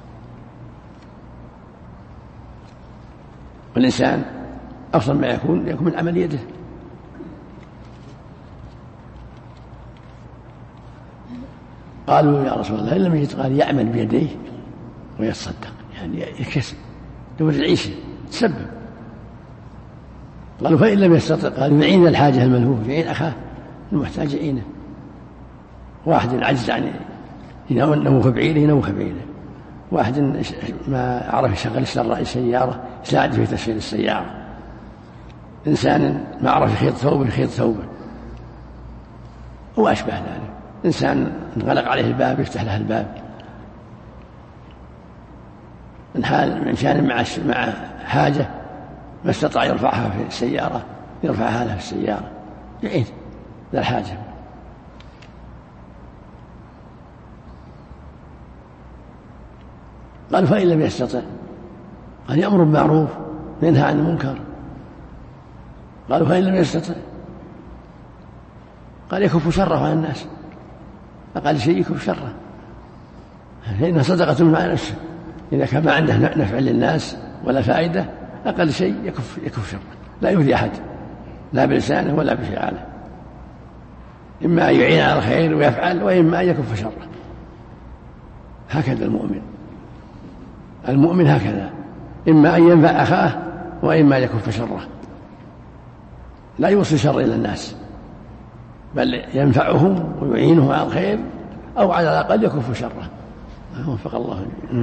والإنسان أفضل ما يكون يكون من عمل يده. قالوا يا رسول الله إن لم يجد، قال يعمل بيديه ويتصدق، يعني يكسب دور العيشة تسبب. قالوا فإن لم يستطع، قالوا يعين الحاجة الملهوف، يعين أخاه المحتاج يعينه. واحد عجز عن ينوخ بعيره ينوخ بعيره، واحد ما عرف يشغل السيارة يساعد في تشغيل السيارة، إنسان ما عرف يخيط ثوبه يخيط ثوبه وأشبه ذلك. إنسان انغلق عليه الباب يفتح له الباب. من حال من كان مع مع حاجة ما استطاع يرفعها في السيارة يرفعها له في السيارة، يعين ذا الحاجة. قال فإن لم يستطع، قال يأمر بالمعروف وينهى عن المنكر. قالوا فإن لم يستطع قال يكف شره عن الناس، أقل شيء يكف شره، فإنها صدقة مع نفسه. إذا كان ما عنده نفع للناس ولا فائدة أقل شيء يكف, يكف شره، لا يؤذي أحد لا بلسانه ولا بفعاله، إما أن يعين على الخير ويفعل، وإما أن يكف شره. هكذا المؤمن المؤمن هكذا، إما أن ينفع أخاه وإما أن يكف شره، لا يوصل شر إلى الناس، بل ينفعهم ويعينه على الخير، أو على الأقل يكف شره. وفق الله.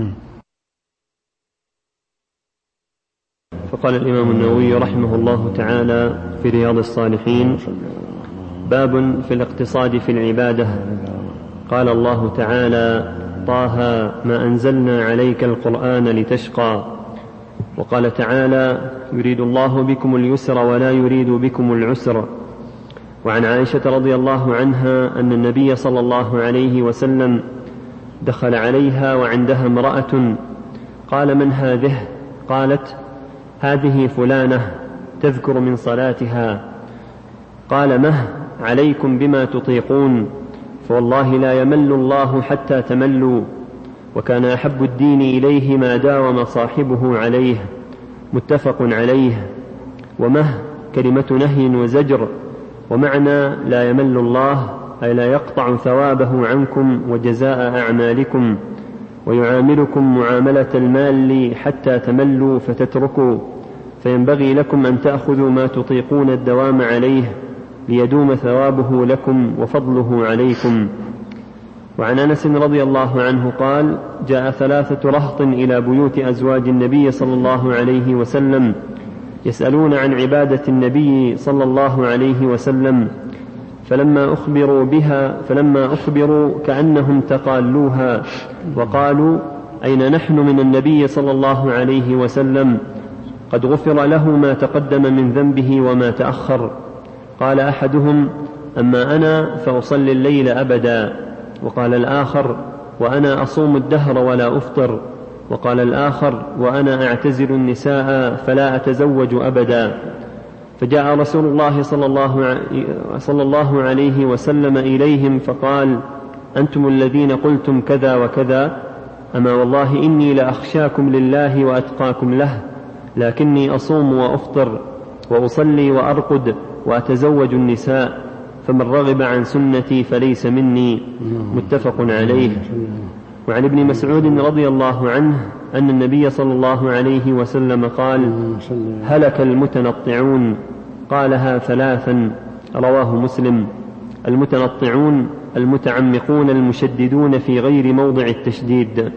فقال الإمام النووي رحمه الله تعالى في رياض الصالحين: باب في الاقتصاد في العبادة. قال الله تعالى: طه ما أنزلنا عليك القرآن لتشقى. وقال تعالى: يريد الله بكم اليسر ولا يريد بكم العسر. وعن عائشة رضي الله عنها أن النبي صلى الله عليه وسلم دخل عليها وعندها امرأة، قال: من هذه؟ قالت: هذه فلانة تذكر من صلاتها. قال: مه عليكم بما تطيقون، فوالله لا يمل الله حتى تملوا. وكان أحب الدين إليه ما داوم صاحبه عليه. متفق عليه. ومه كلمة نهي وزجر، ومعنى لا يمل الله أي لا يقطع ثوابه عنكم وجزاء أعمالكم، ويعاملكم معاملة المال حتى تملوا فتتركوا، فينبغي لكم أن تأخذوا ما تطيقون الدوام عليه ليدوم ثوابه لكم وفضله عليكم. وعن أنس رضي الله عنه قال: جاء ثلاثة رهط إلى بيوت أزواج النبي صلى الله عليه وسلم يسألون عن عبادة النبي صلى الله عليه وسلم، فلما أخبروا بها فلما أخبروا كأنهم تقالوها، وقالوا: أين نحن من النبي صلى الله عليه وسلم؟ قد غفر له ما تقدم من ذنبه وما تأخر. قال أحدهم: أما أنا فأصلي الليل أبدا. وقال الآخر: وأنا أصوم الدهر ولا أفطر. وقال الآخر: وأنا أعتزل النساء فلا أتزوج أبدا. فجاء رسول الله صلى الله عليه وسلم إليهم فقال: أنتم الذين قلتم كذا وكذا؟ أما والله إني لأخشاكم لله وأتقاكم له، لكني أصوم وأفطر وأصلي وأرقد وأتزوج النساء، فمن رغب عن سنتي فليس مني. متفق عليه. وعن ابن مسعود رضي الله عنه أن النبي صلى الله عليه وسلم قال: هلك المتنطعون. قالها ثلاثا. رواه مسلم. المتنطعون المتعمقون المشددون في غير موضع التشديد.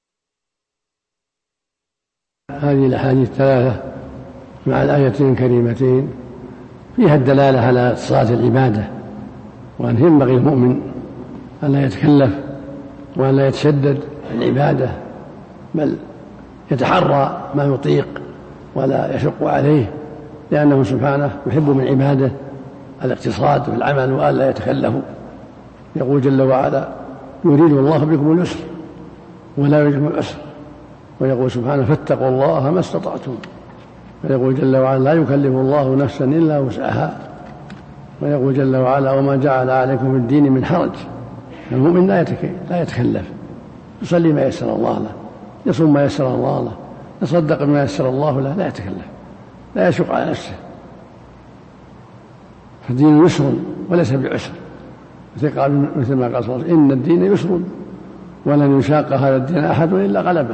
هذه الأحاديث الثلاثة مع الآيتين الكريمتين فيها الدلالة على اقتصاد العبادة، وأن ينبغي المؤمن أن لا يتكلف وأن لا يتشدد العبادة، بل يتحرى ما يطيق ولا يشق عليه، لأنه سبحانه يحب من عباده الاقتصاد في العمل وأن لا يتكلفوا. يقول جل وعلا: يريد الله بكم اليسر ولا يريد بكم العسر. ويقول سبحانه: فاتقوا الله ما استطعتم. ويقول جل وعلا: لا يكلف الله نفسا إلا وسعها. ويقول جل وعلا: وما جعل عليكم في الدين من حرج. المؤمن لا يتكلف، يصلي ما يسر الله له، يصوم ما يسر الله له، يصدق ما يسر الله له، لا يتكلف، لا يشق على نفسه. فالدين يسر وليس بعسر، مثل ما قال صلى الله عليه وسلم: إن الدين يسر ولن يشاق هذا الدين أحد إلا غلبه.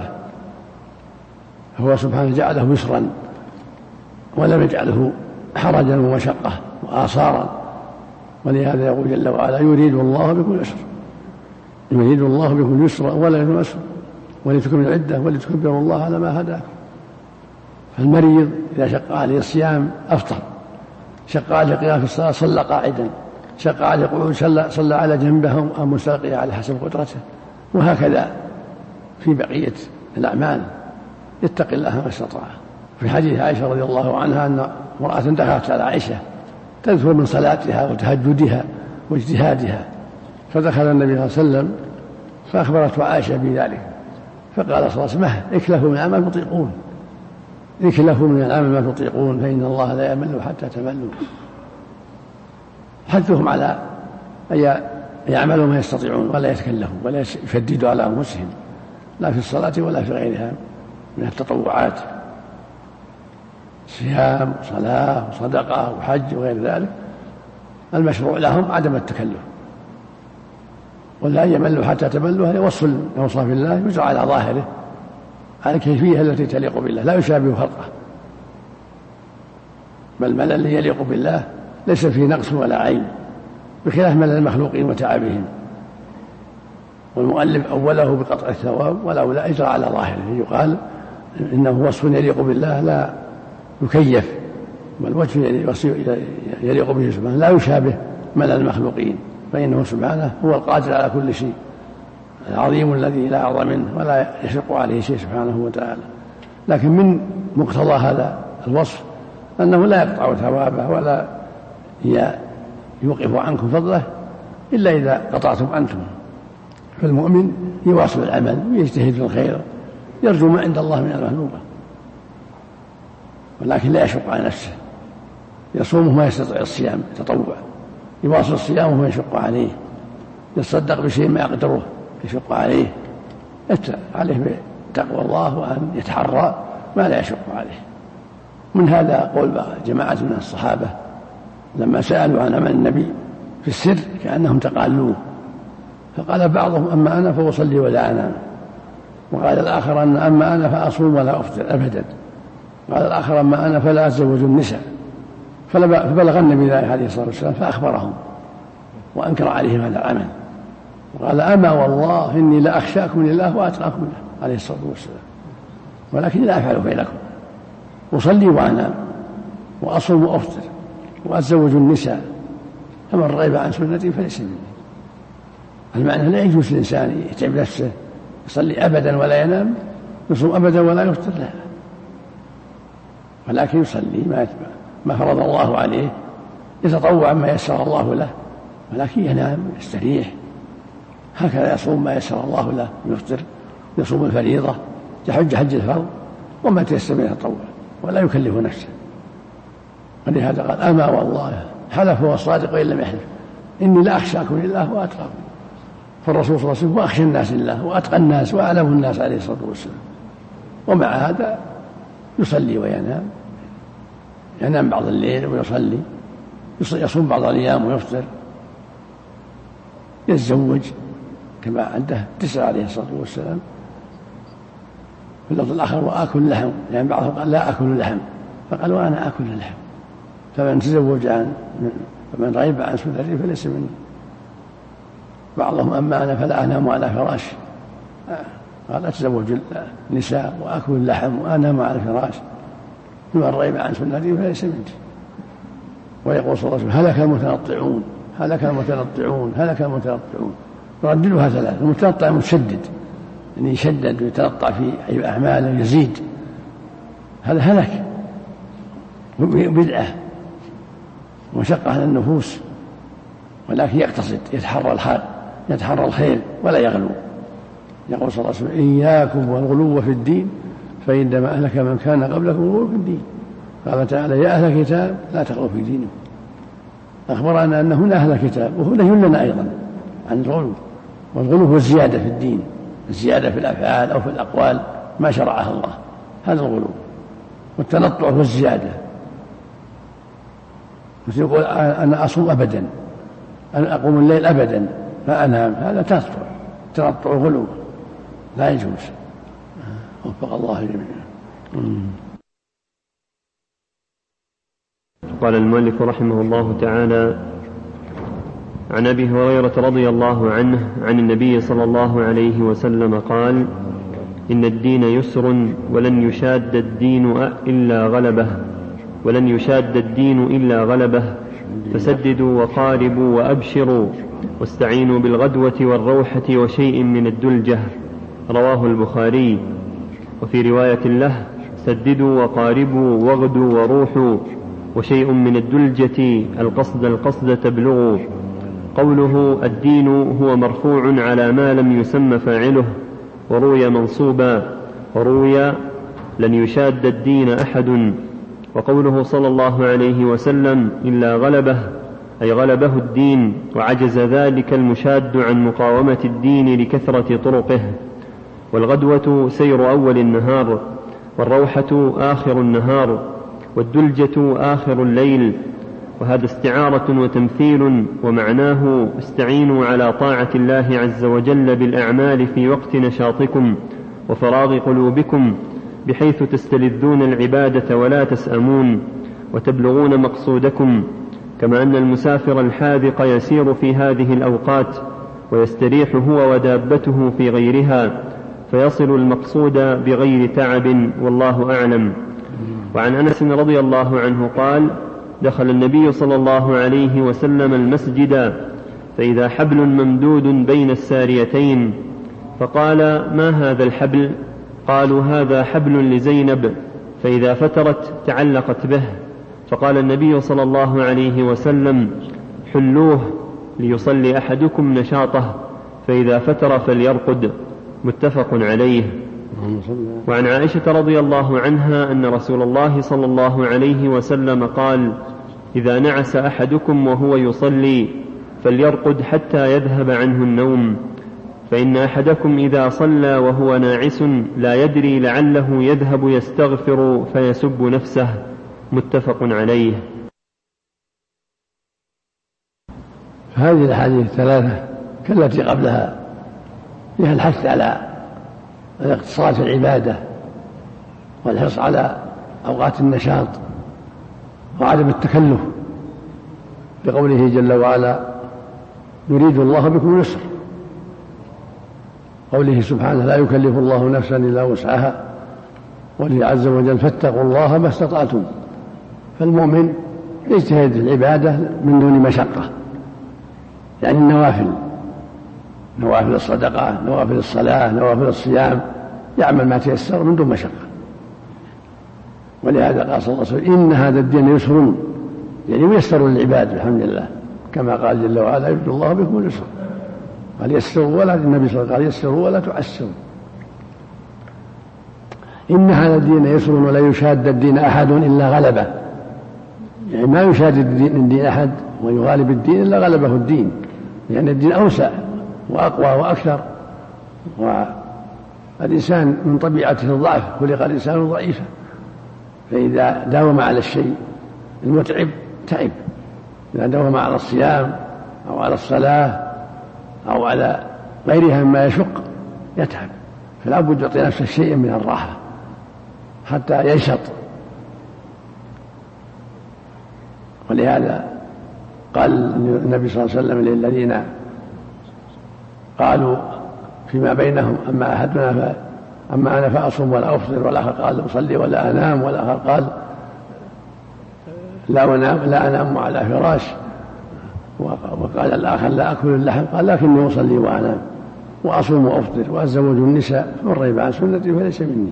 هو سبحانه جعله يسرا ولم يجعله حرجا ومشقة وآثارا. ولهذا يقول جل وعلا: يريد الله بكم اليسر يريد الله بكم اليسر ولا يريد العسر ولتكملوا العدة ولتكبروا الله على ما هداكم. فالمريض إذا شق عليه الصيام أفطر، شق عليه قيام في الصلاة صلى قاعدا، شق عليه قعود صلى, صلى على جنبه أو مستلقيا على حسب قدرته. وهكذا في بقية الأعمال يتقي الله ما استطاع. في حديث عائشة رضي الله عنها أن امرأة دخلت على عائشة تذكر من صلاتها وتهجدها واجتهادها، فدخل النبي صلى الله عليه وسلم فأخبرته عائشة بذلك، فقال صلى الله عليه وسلم: اكلفوا من عمل مطيقون، إن كلفوا من العمل ما تطيقون فإن الله لا يمل حتى تملوا. حثهم على أن يعملوا ما يستطيعون ولا يتكلفوا ولا يشددوا على أنفسهم لا في الصلاة ولا في غيرها من التطوعات، صيام وصلاة وصدقة وحج وغير ذلك. المشروع لهم عدم التكلف، ولا يملوا حتى تملوا. هذا وصف من أوصاف الله يجرى على ظاهره على الكيفية التي تليق بالله لا يشابه خلقه، بل ملل الذي يليق بالله ليس فيه نقص ولا عيب، بخلاف ملل المخلوقين وتعبهم. والمؤلف أوله بقطع الثواب والأولى يجرى على ظاهره، يقال إنه وصف يليق بالله لا يكيف، بل وجه يليق به سبحانه لا يشابه ملل المخلوقين، فإنه سبحانه هو القادر على كل شيء العظيم الذي لا أعظم منه ولا يشق عليه شيء سبحانه وتعالى. لكن من مقتضى هذا الوصف أنه لا يقطع ثوابه ولا يوقف عنكم فضله إلا إذا قطعتم أنتم. فالمؤمن يواصل العمل ويجتهد في الخير يرجو ما عند الله من المحبوبة، ولكن لا يشق على نفسه. يصوم ما يستطيع الصيام يتطوع، يواصل الصيام وما يشق عليه، يتصدق بشيء ما يقدره يشق عليه، عليه بتقوى الله وأن يتحرى ما لا يشق عليه. من هذا قول جماعة من الصحابة لما سألوا عن عمل النبي في السر كأنهم تقالوه، فقال بعضهم أما أنا فأصلي ولا أنام، وقال الآخر أن أما أنا فأصوم ولا أفطر أبدا، قال الآخر أما أنا فلا أتزوج النساء. فبلغ النبي عليه الصلاة والسلام فأخبرهم وأنكر عليهم هذا العمل، وقال أما والله إني لا أخشاكم لله وأتقاكم له عليه الصلاة والسلام، ولكن لا أفعل بينكم، أصلي وأنام وأصوم وأفطر وأتزوج النساء، فمن رغب عن سنتي فليس مني. المعنى لا يجوز الإنسان يتعب نفسه يصلي أبدا ولا ينام، يصوم أبدا ولا يفطر، لا، ولكن يصلي ما ما فرض الله عليه، يتطوع ما يسر الله له، ولكن ينام يستريح. هكذا يصوم ما يسر الله له، يفطر، يصوم الفريضة، يحج حج الفرض، وما تيسر من التطوع، ولا يكلف نفسه. ولهذا قال أما والله حلف هو الصادق وإن لم يحلف إني لا أخشاكم لله وأتقاكم. فالرسول صلى الله عليه وسلم هو أخشى الناس لله وأتقى الناس وأعلم الناس عليه الصلاة والسلام، ومع هذا يصلي وينام، ينام بعض الليل ويصلي، يصوم بعض الأيام ويفطر، يتزوج كما عنده تسعة عليه الصلاة والسلام. في اللفظ الآخر وآكل لحم، يعني بعضهم قال لا أكل لحم، فقال وأنا آكل اللحم. فمن تزوج عن فمن رغب عن سنتي فليس مني. بعضهم أما أنا فلا أنام على فراش، قال أتزوج النساء وآكل اللحم وأنام على الفراش، فمن رغب عن سنتي فليس مني. ويقول صلى الله عليه وسلم هلك المتنطعون هلك المتنطعون هلك المتنطعون، يرددها ثلاث. المتنطع متشدد، يعني يشدد ويتنطع في أعماله يزيد، هذا هلك بدعة ومشقة على النفوس، ولكن يقتصد يتحرى الحال يتحرى الخير ولا يغلو. يقول صلى الله عليه وسلم إياكم والغلو في الدين فإنما أهلك من كان قبلكم الغلو في الدين. قال تعالى يا أهل الكتاب لا تغلوا في دينكم. أخبرنا أن هنا أهل الكتاب وهنا يلنا أيضا عن الغلو، والغلو هو الزيادة في الدين، الزيادة في الأفعال أو في الأقوال ما شرعها الله، هذا الغلو. والتنطع هو الزيادة، مثل يقول أنا أصوم أبدا، أنا أقوم الليل أبدا لا أنام، هذا تنطع تنطع غلو لا يجوز. وفق الله جميعا. قال المؤلف رحمه الله تعالى عن أبي هريرة رضي الله عنه عن النبي صلى الله عليه وسلم قال إن الدين يسر ولن يشاد الدين إلا غلبه ولن يشاد الدين إلا غلبه فسددوا وقاربوا وأبشروا واستعينوا بالغدوة والروحة وشيء من الدلجة. رواه البخاري. وفي رواية له سددوا وقاربوا واغدوا وروحوا وشيء من الدلجة القصد القصد تبلغوا. قوله الدين هو مرفوع على ما لم يسمى فاعله، وروي منصوبا، وروي لن يشاد الدين أحد. وقوله صلى الله عليه وسلم إلا غلبه أي غلبه الدين، وعجز ذلك المشاد عن مقاومة الدين لكثرة طرقه. والغدوة سير أول النهار، والروحة آخر النهار، والدلجة آخر الليل. وهذا استعارة وتمثيل، ومعناه استعينوا على طاعة الله عز وجل بالأعمال في وقت نشاطكم وفراغ قلوبكم، بحيث تستلذون العبادة ولا تسأمون وتبلغون مقصودكم. كما أن المسافر الحاذق يسير في هذه الأوقات ويستريح هو ودابته في غيرها، فيصل المقصود بغير تعب، والله أعلم. وعن أنس رضي الله عنه قال: دخل النبي صلى الله عليه وسلم المسجد فإذا حبل ممدود بين الساريتين، فقال: ما هذا الحبل؟ قالوا: هذا حبل لزينب، فإذا فترت تعلقت به. فقال النبي صلى الله عليه وسلم: حلوه ليصلي أحدكم نشاطه، فإذا فتر فليرقد. متفق عليه. وعن عائشة رضي الله عنها أن رسول الله صلى الله عليه وسلم قال: إذا نعس أحدكم وهو يصلي فليرقد حتى يذهب عنه النوم، فإن أحدكم إذا صلى وهو ناعس لا يدري لعله يذهب يستغفر فيسب نفسه. متفق عليه. هذه الأحاديث الثلاثة كالتي قبلها فيها الحث على الاقتصاد في العبادة والحرص على أوقات النشاط وعدم التكلف، بقوله جل وعلا: يريد الله بكم اليسر. قوله سبحانه: لا يكلف الله نفسا إلا وسعها. قوله عز وجل: فاتقوا الله ما استطعتم. فالمؤمن يجتهد في العبادة من دون مشقة، يعني النوافل، نوافل الصدقة، نوافل الصلاة، نوافل الصيام، يعمل ما تيسر من دون مشقة. ولهذا قال صلى الله عليه وسلم: إن هذا الدين يسر، يعني ميسر للعباد الحمد لله، كما قال جل وعلا: يريد الله بكم اليسر. قال يسروا ولا النبي صلى الله عليه وسلم قال يسروا ولا تعسروا. إن هذا الدين يسر ولا يشاد الدين أحد إلا غلبه، يعني ما يشاد الدين, الدين أحد ويغالب الدين إلا غلبه الدين، لأن يعني الدين أوسع وأقوى وأكثر، والإنسان من طبيعته الضعف، خلق الإنسان ضعيفا، فإذا داوم على الشيء المتعب تعب. إذا داوم على الصيام أو على الصلاة أو على غيرها مما يشق يتعب، فلا بد يعطي نفسه شيئا من الراحة حتى ينشط. ولهذا قال النبي صلى الله عليه وسلم للذين قالوا فيما بينهم: أما أحدنا أما أنا فأصوم ولا أفطر، والآخر قال: أصلي ولا أنام، والآخر قال: لا أنام لا أنام على فراش، وقال الآخر: لا أكل اللحم، قال: لكني أصلي وأنام وأصوم وأفطر وأتزوج النساء، فمن رغب عن سنتي فليس مني.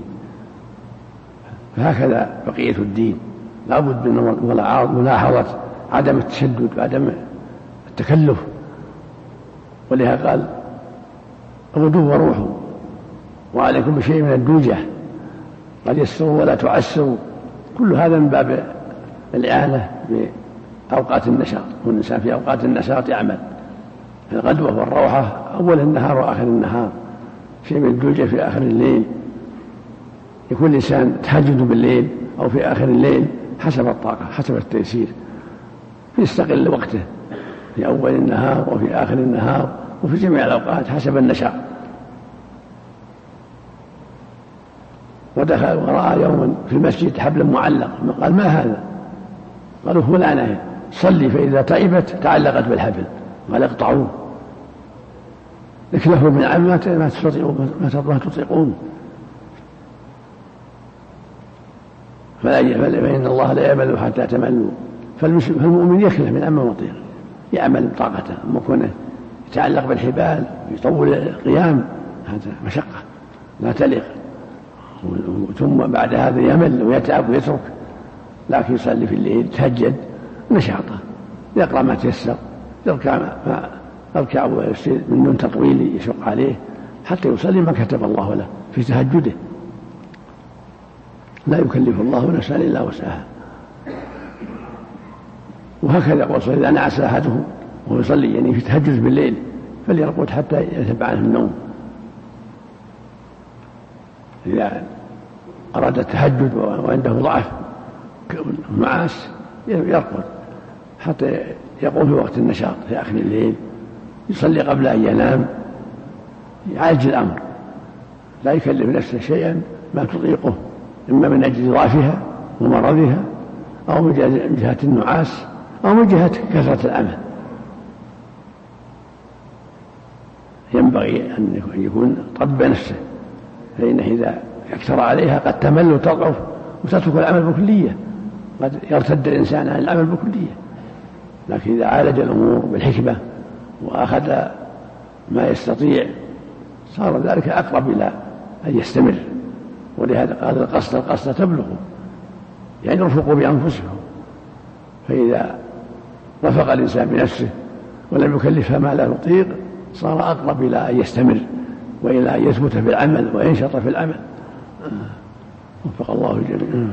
فهكذا بقية الدين، لا بد من ملاحظة عدم التشدد وعدم التكلف. ولهذا قال: غدوا وروحوا وعليكم بشيء من الدوجة، قد يسروا ولا تعسروا. كل هذا من باب الإعانة بأوقات النشاط، والإنسان في أوقات النشاط يعمل، الغدوة والروحة أول النهار وآخر النهار، شيء من الدوجة في آخر الليل. يكون الإنسان تهجد بالليل أو في آخر الليل حسب الطاقة حسب التيسير، يستقل وقته في أول النهار وفي آخر النهار وفي جميع الأوقات حسب النشاط. ودخل ورأى يوما في المسجد حبلا معلق، قال: ما هذا؟ قالوا: فلانة صلي فإذا تعبت تعلقت بالحبل، قال: اقطعوه، اكلفوا من عمل ما ما تطيقون. فإن الله لا يعمل حتى تملوا. فالمؤمن يكلف من عمل مطيق، يعمل بطاقته، أما كونه يتعلق بالحبال يطول القيام هذا مشقة لا تليق، ثم بعد هذا يمل ويتعب ويترك. لكن يصلي في الليل يتهجد نشاطه، يقرأ ما تيسر، يركع ما يركع ويصير من دون تطويل يشق عليه حتى يصلي ما كتب الله له في تهجده. لا يكلف الله نفسا إلا وسعها. وهكذا يقول صلى إذا نعس أحده وهو يصلي يعني في تهجد بالليل فليرقد حتى يذهب عنه النوم. إذا أراد التهجد وعنده ضعف معاس يرقد حتى يقوم في وقت النشاط في آخر الليل، يصلي قبل أن ينام، يعالج الأمر، لا يكلف نفسه شيئا ما تطيقه، إما من أجل ضعفها ومرضها أو من جهة النعاس أو من جهة كثرة العمل. ينبغي أن يكون طب نفسه، فإنه إذا اكثر عليها قد تمل وتضعف وتترك العمل بكلية، قد يرتد الإنسان عن العمل بكلية. لكن إذا عالج الأمور بالحكمة وأخذ ما يستطيع صار ذلك أقرب إلى أن يستمر. ولهذا قال القصد القصد تبلغ، يعني ارفقوا بأنفسكم. فإذا رفق الإنسان بنفسه ولم يكلفها ما لا يطيق صار أقرب إلى أن يستمر وإلى أن يثبت في العمل وينشط في العمل. وفق الله الجميع.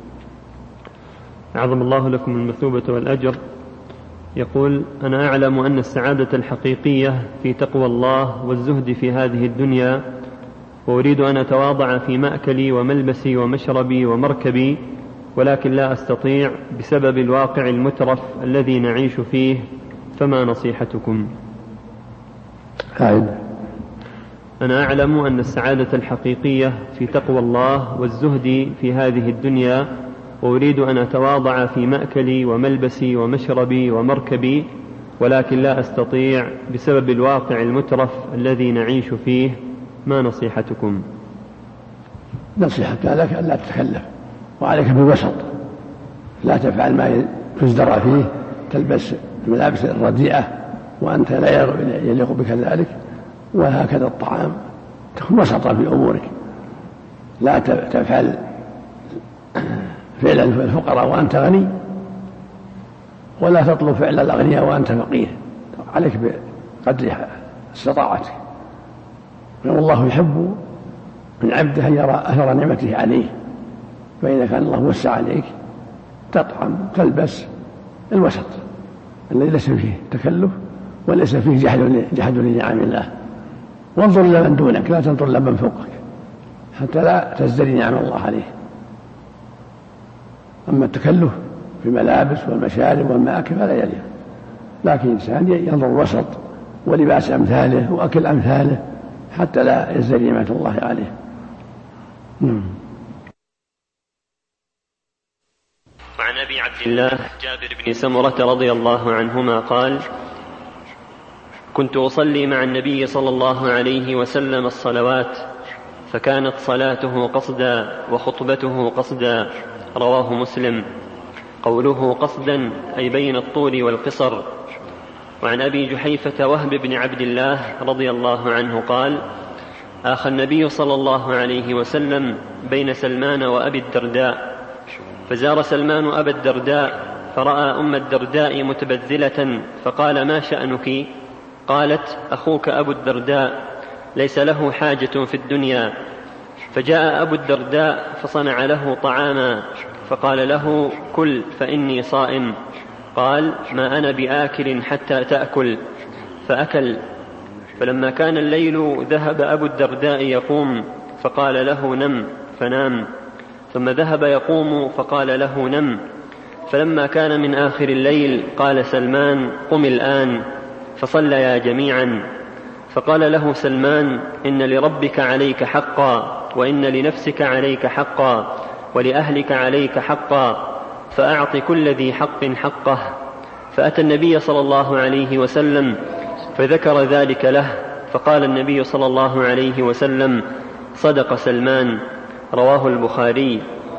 أعظم الله لكم المثوبة والأجر. يقول: أنا أعلم أن السعادة الحقيقية في تقوى الله والزهد في هذه الدنيا، وأريد أن أتواضع في مأكلي وملبسي ومشربي ومركبي، ولكن لا أستطيع بسبب الواقع المترف الذي نعيش فيه، فما نصيحتكم؟ أنا أعلم أن السعادة الحقيقية في تقوى الله والزهد في هذه الدنيا، وأريد أن أتواضع في مأكلي وملبسي ومشربي ومركبي، ولكن لا أستطيع بسبب الواقع المترف الذي نعيش فيه، ما نصيحتكم؟ نصيحتك لك أن لا تتكلف، وعليك بالوسط، لا تفعل ما تزدرى فيه، تلبس الملابس الرديئة وأنت لا يليق بك ذلك، وهكذا الطعام تكون وسطا في أمورك، لا تفعل فعل الفقراء وأنت غني، ولا تطلب فعل الأغنياء وأنت فقير، عليك بقدر استطاعتك. والله يحب من عبده أن يرى أثر نعمته عليه، فإذا كان الله وسع عليك تطعم تلبس، الوسط الذي ليس فيه تكلف وليس فيه جحد لنعم الله. وانظر إلى من دونك، لا تنظر إلى من فوقك حتى لا تزدري نعم الله عليه. أما التكلف في الملابس والمشارب والمآكل فلا يليه، لكن الإنسان ينظر الوسط ولباس أمثاله وأكل أمثاله حتى لا يزدري نعمة الله عليه. وعن أبي عبد الله جابر بن سمرة رضي الله عنهما قال: كنت أصلي مع النبي صلى الله عليه وسلم الصلوات، فكانت صلاته قصدا وخطبته قصدا. رواه مسلم. قوله قصدا أي بين الطول والقصر. وعن أبي جحيفة وهب بن عبد الله رضي الله عنه قال: آخى النبي صلى الله عليه وسلم بين سلمان وأبي الدرداء، فزار سلمان أبا الدرداء فرأى أم الدرداء متبذلة، فقال: ما شأنك؟ قالت: أخوك أبو الدرداء ليس له حاجة في الدنيا. فجاء أبو الدرداء فصنع له طعاما، فقال له: كل فإني صائم. قال: ما أنا بآكل حتى تأكل. فأكل. فلما كان الليل ذهب أبو الدرداء يقوم، فقال له: نم. فنام. ثم ذهب يقوم، فقال له: نم. فلما كان من آخر الليل قال سلمان: قم الآن. فصليا جميعا. فقال له سلمان: إن لربك عليك حقا، وإن لنفسك عليك حقا، ولأهلك عليك حقا، فأعط كل ذي حق حقه. فأتى النبي صلى الله عليه وسلم فذكر ذلك له، فقال النبي صلى الله عليه وسلم: صدق سلمان. رواه البخاري.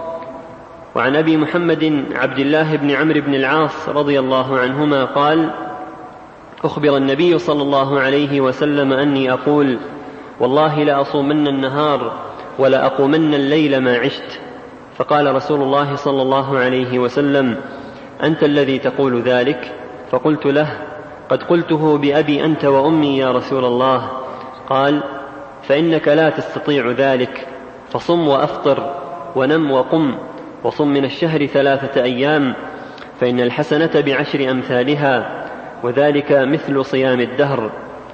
وعن أبي محمد عبد الله بن عمرو بن العاص رضي الله عنهما قال: أخبر النبي صلى الله عليه وسلم أني أقول: والله لأصومن النهار ولا أقومن الليل ما عشت. فقال رسول الله صلى الله عليه وسلم: أنت الذي تقول ذلك؟ فقلت له: قد قلته بأبي أنت وأمي يا رسول الله. قال: فإنك لا تستطيع ذلك، فصم وأفطر، ونم وقم وصم من الشهر ثلاثة أيام فإن الحسنة بعشر أمثالها وذلك مثل صيام الدهر.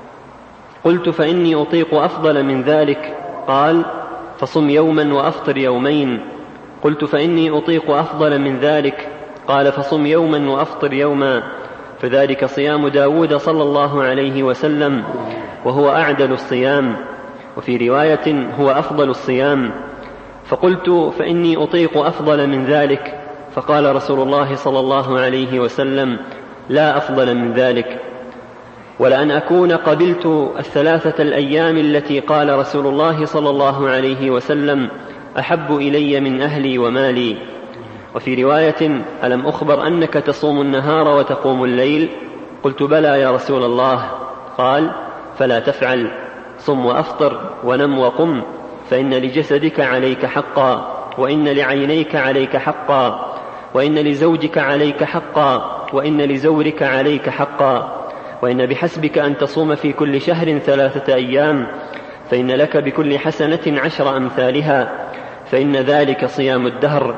قلت فإني أطيق أفضل من ذلك. قال فصم يوما وأفطر يومين. قلت فإني أطيق أفضل من ذلك. قال فصم يوما وأفطر يوما فذلك صيام داود صلى الله عليه وسلم وهو أعدل الصيام، وفي رواية هو أفضل الصيام. فقلت فإني أطيق أفضل من ذلك. فقال رسول الله صلى الله عليه وسلم لا أفضل من ذلك، ولأن أكون قبلت الثلاثة الأيام التي قال رسول الله صلى الله عليه وسلم أحب إلي من أهلي ومالي. وفي رواية ألم أخبر أنك تصوم النهار وتقوم الليل؟ قلت بلى يا رسول الله. قال فلا تفعل، صم وأفطر ونم وقم، فإن لجسدك عليك حقا، وإن لعينيك عليك حقا، وإن لزوجك عليك حقا، وإن لزورك عليك حقا، وإن بحسبك أن تصوم في كل شهر ثلاثة أيام فإن لك بكل حسنة عشر أمثالها، فإن ذلك صيام الدهر.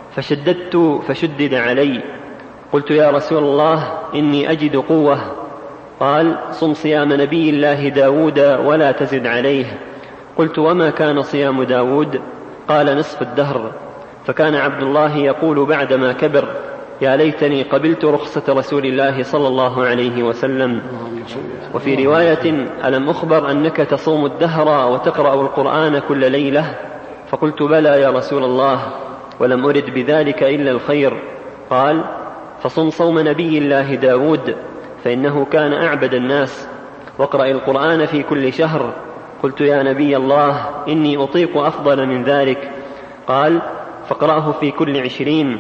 فشددت فشدد علي. قلت يا رسول الله إني أجد قوة. قال صم صيام نبي الله داود ولا تزد عليه. قلت وما كان صيام داود؟ قال نصف الدهر. فكان عبد الله يقول بعدما كبر يا ليتني قبلت رخصة رسول الله صلى الله عليه وسلم. وفي رواية ألم أخبر أنك تصوم الدهر وتقرأ القرآن كل ليلة؟ فقلت بلى يا رسول الله، ولم أرد بذلك إلا الخير. قال فصم صوم نبي الله داود فإنه كان أعبد الناس، واقرأ القرآن في كل شهر. قلت يا نبي الله إني أطيق أفضل من ذلك. قال فاقرأه في كل عشرين.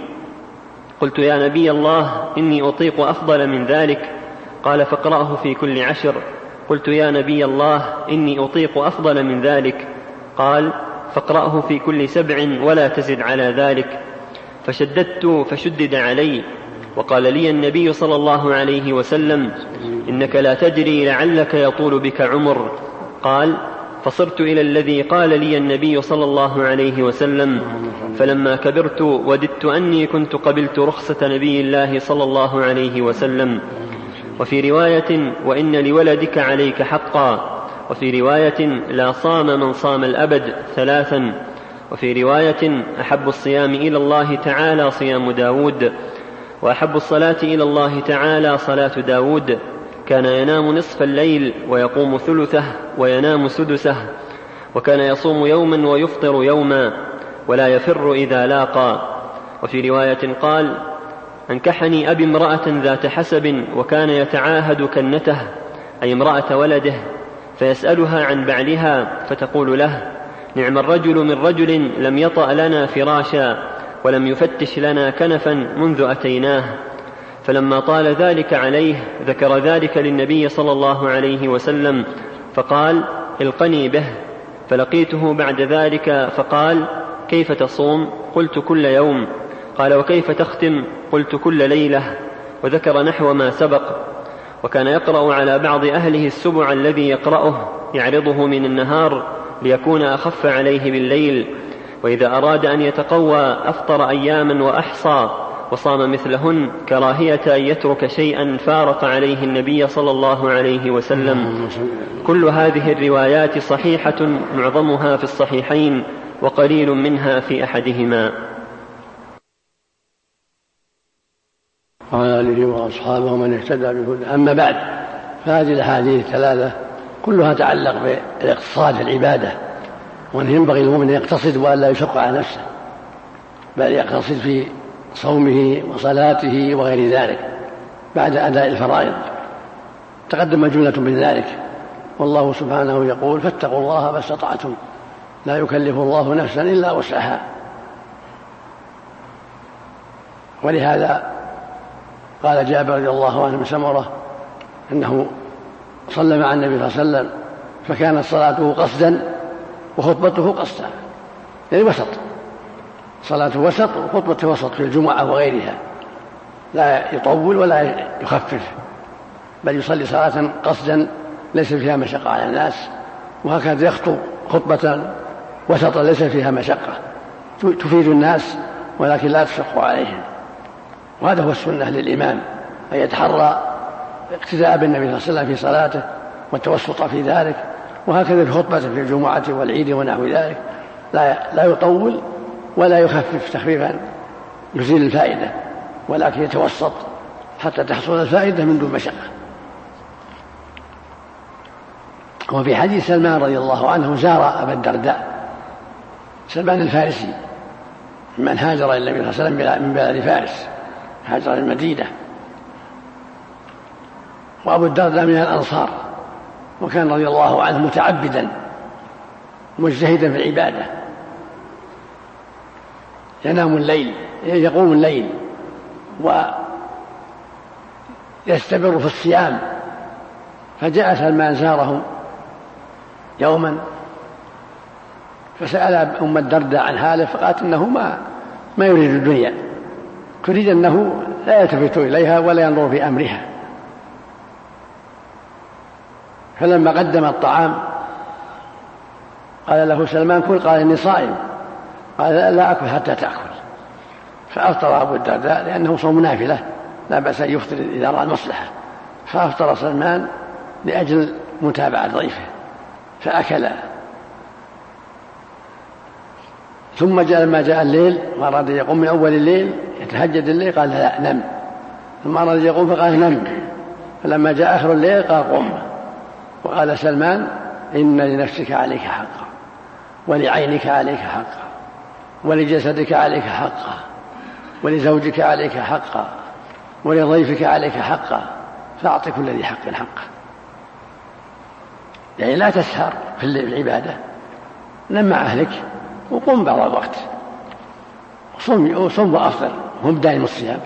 قلت يا نبي الله إني أطيق أفضل من ذلك. قال فاقرأه في كل عشر. قلت يا نبي الله إني أطيق أفضل من ذلك. قال فاقرأه في كل سبع ولا تزد على ذلك. فشددت فشدد علي. وقال لي النبي صلى الله عليه وسلم إنك لا تدري لعلك يطول بك عمر. قال فصرت إلى الذي قال لي النبي صلى الله عليه وسلم، فلما كبرت وددت أني كنت قبلت رخصة نبي الله صلى الله عليه وسلم. وفي رواية وإن لولدك عليك حقا. وفي رواية لا صام من صام الأبد ثلاثا. وفي رواية أحب الصيام إلى الله تعالى صيام داود، وأحب الصلاة إلى الله تعالى صلاة داود. كان ينام نصف الليل ويقوم ثلثه وينام سدسه، وكان يصوم يوما ويفطر يوما ولا يفر إذا لاقى. وفي رواية قال أنكحني أبي امرأة ذات حسب وكان يتعاهد كنته أي امرأة ولده، فيسألها عن بعلها فتقول له نعم الرجل من رجل لم يطأ لنا فراشا ولم يفتش لنا كنفا منذ أتيناه. فلما طال ذلك عليه ذكر ذلك للنبي صلى الله عليه وسلم فقال القني به. فلقيته بعد ذلك فقال كيف تصوم؟ قلت كل يوم. قال وكيف تختم؟ قلت كل ليلة، وذكر نحو ما سبق. وكان يقرأ على بعض أهله السبع الذي يقرأه يعرضه من النهار ليكون أخف عليه بالليل، وإذا أراد أن يتقوى أفطر أياما وأحصى وصام مثلهن كراهية أن يترك شيئا فارق عليه النبي صلى الله عليه وسلم. كل هذه الروايات صحيحة معظمها في الصحيحين وقليل منها في أحدهما. وعلى آله وأصحابه من اهتدى بهداه. أما بعد، فهذه الأحاديث الثلاثة كلها تعلق بالاقتصاد في العبادة، وأنه ينبغي المؤمن أن يقتصد وألا يشق على نفسه، بل يقتصد في صومه وصلاته وغير ذلك بعد أداء الفرائض. تقدم جملة من ذلك، والله سبحانه يقول فاتقوا الله ما استطعتم لا يكلف الله نفسا إلا وسعها. ولهذا قال جابر رضي الله عنه من سمرة أنه صلى مع النبي صلى الله عليه وسلم فكانت صلاته قصدا وخطبته قصدا، يعني وسط، صلاته وسط وخطبته وسط في الجمعة وغيرها، لا يطول ولا يخفف، بل يصلي صلاة قصدا ليس فيها مشقة على الناس، وهكذا يخطب خطبة وسطا ليس فيها مشقة تفيد الناس ولكن لا تشق عليهم. وهذا هو السنة للإمام، أن يتحرى اقتداء بالنبي صلى الله عليه وسلم في صلاته والتوسط في ذلك، وهكذا في خطبته في الجمعة والعيد ونحو ذلك، لا لا يطول ولا يخفف تخفيفا يزيل الفائدة، ولكن يتوسط حتى تحصل الفائدة من دون مشقة. وفي حديث سلمان رضي الله عنه زار أبا الدرداء، سلمان الفارسي من هاجر إلى النبي صلى الله عليه وسلم من بلاد فارس، هاجر المدينة، وأبو الدرداء من الأنصار، وكان رضي الله عنه متعبدا مجتهدا في العبادة، ينام الليل يقوم الليل ويستمر في الصيام. فجاء سلمان زارهم يوما فسأل أم الدرداء عن حاله، فقالت إنه ما ما يريد الدنيا، تريد أنه لا يلتفت إليها ولا ينظر في أمرها. فلما قدم الطعام قال له سلمان كل، قال إني صائم، قال لا أكل حتى تأكل. فأفطر أبو الدرداء لأنه صوم نافلة لا بأس أن يفطر إذا رأى المصلحة، فأفطر سلمان لأجل متابعة ضيفه فأكل. ثم جاء لما جاء الليل وأراد يقوم من أول الليل يتهجد الليل قال لا نم، ثم أراد يقوم فقال نم، فلما جاء آخر الليل قال قم. وقال سلمان إن لنفسك عليك حقا، ولعينك عليك حقا، ولجسدك عليك حقا، ولزوجك عليك حقا، ولضيفك عليك حقا، فأعط كل ذي حق حقه. يعني لا تسهر في العبادة، نم مع أهلك وقم بعض الوقت، صم وأفطر، هم دائم الصيام.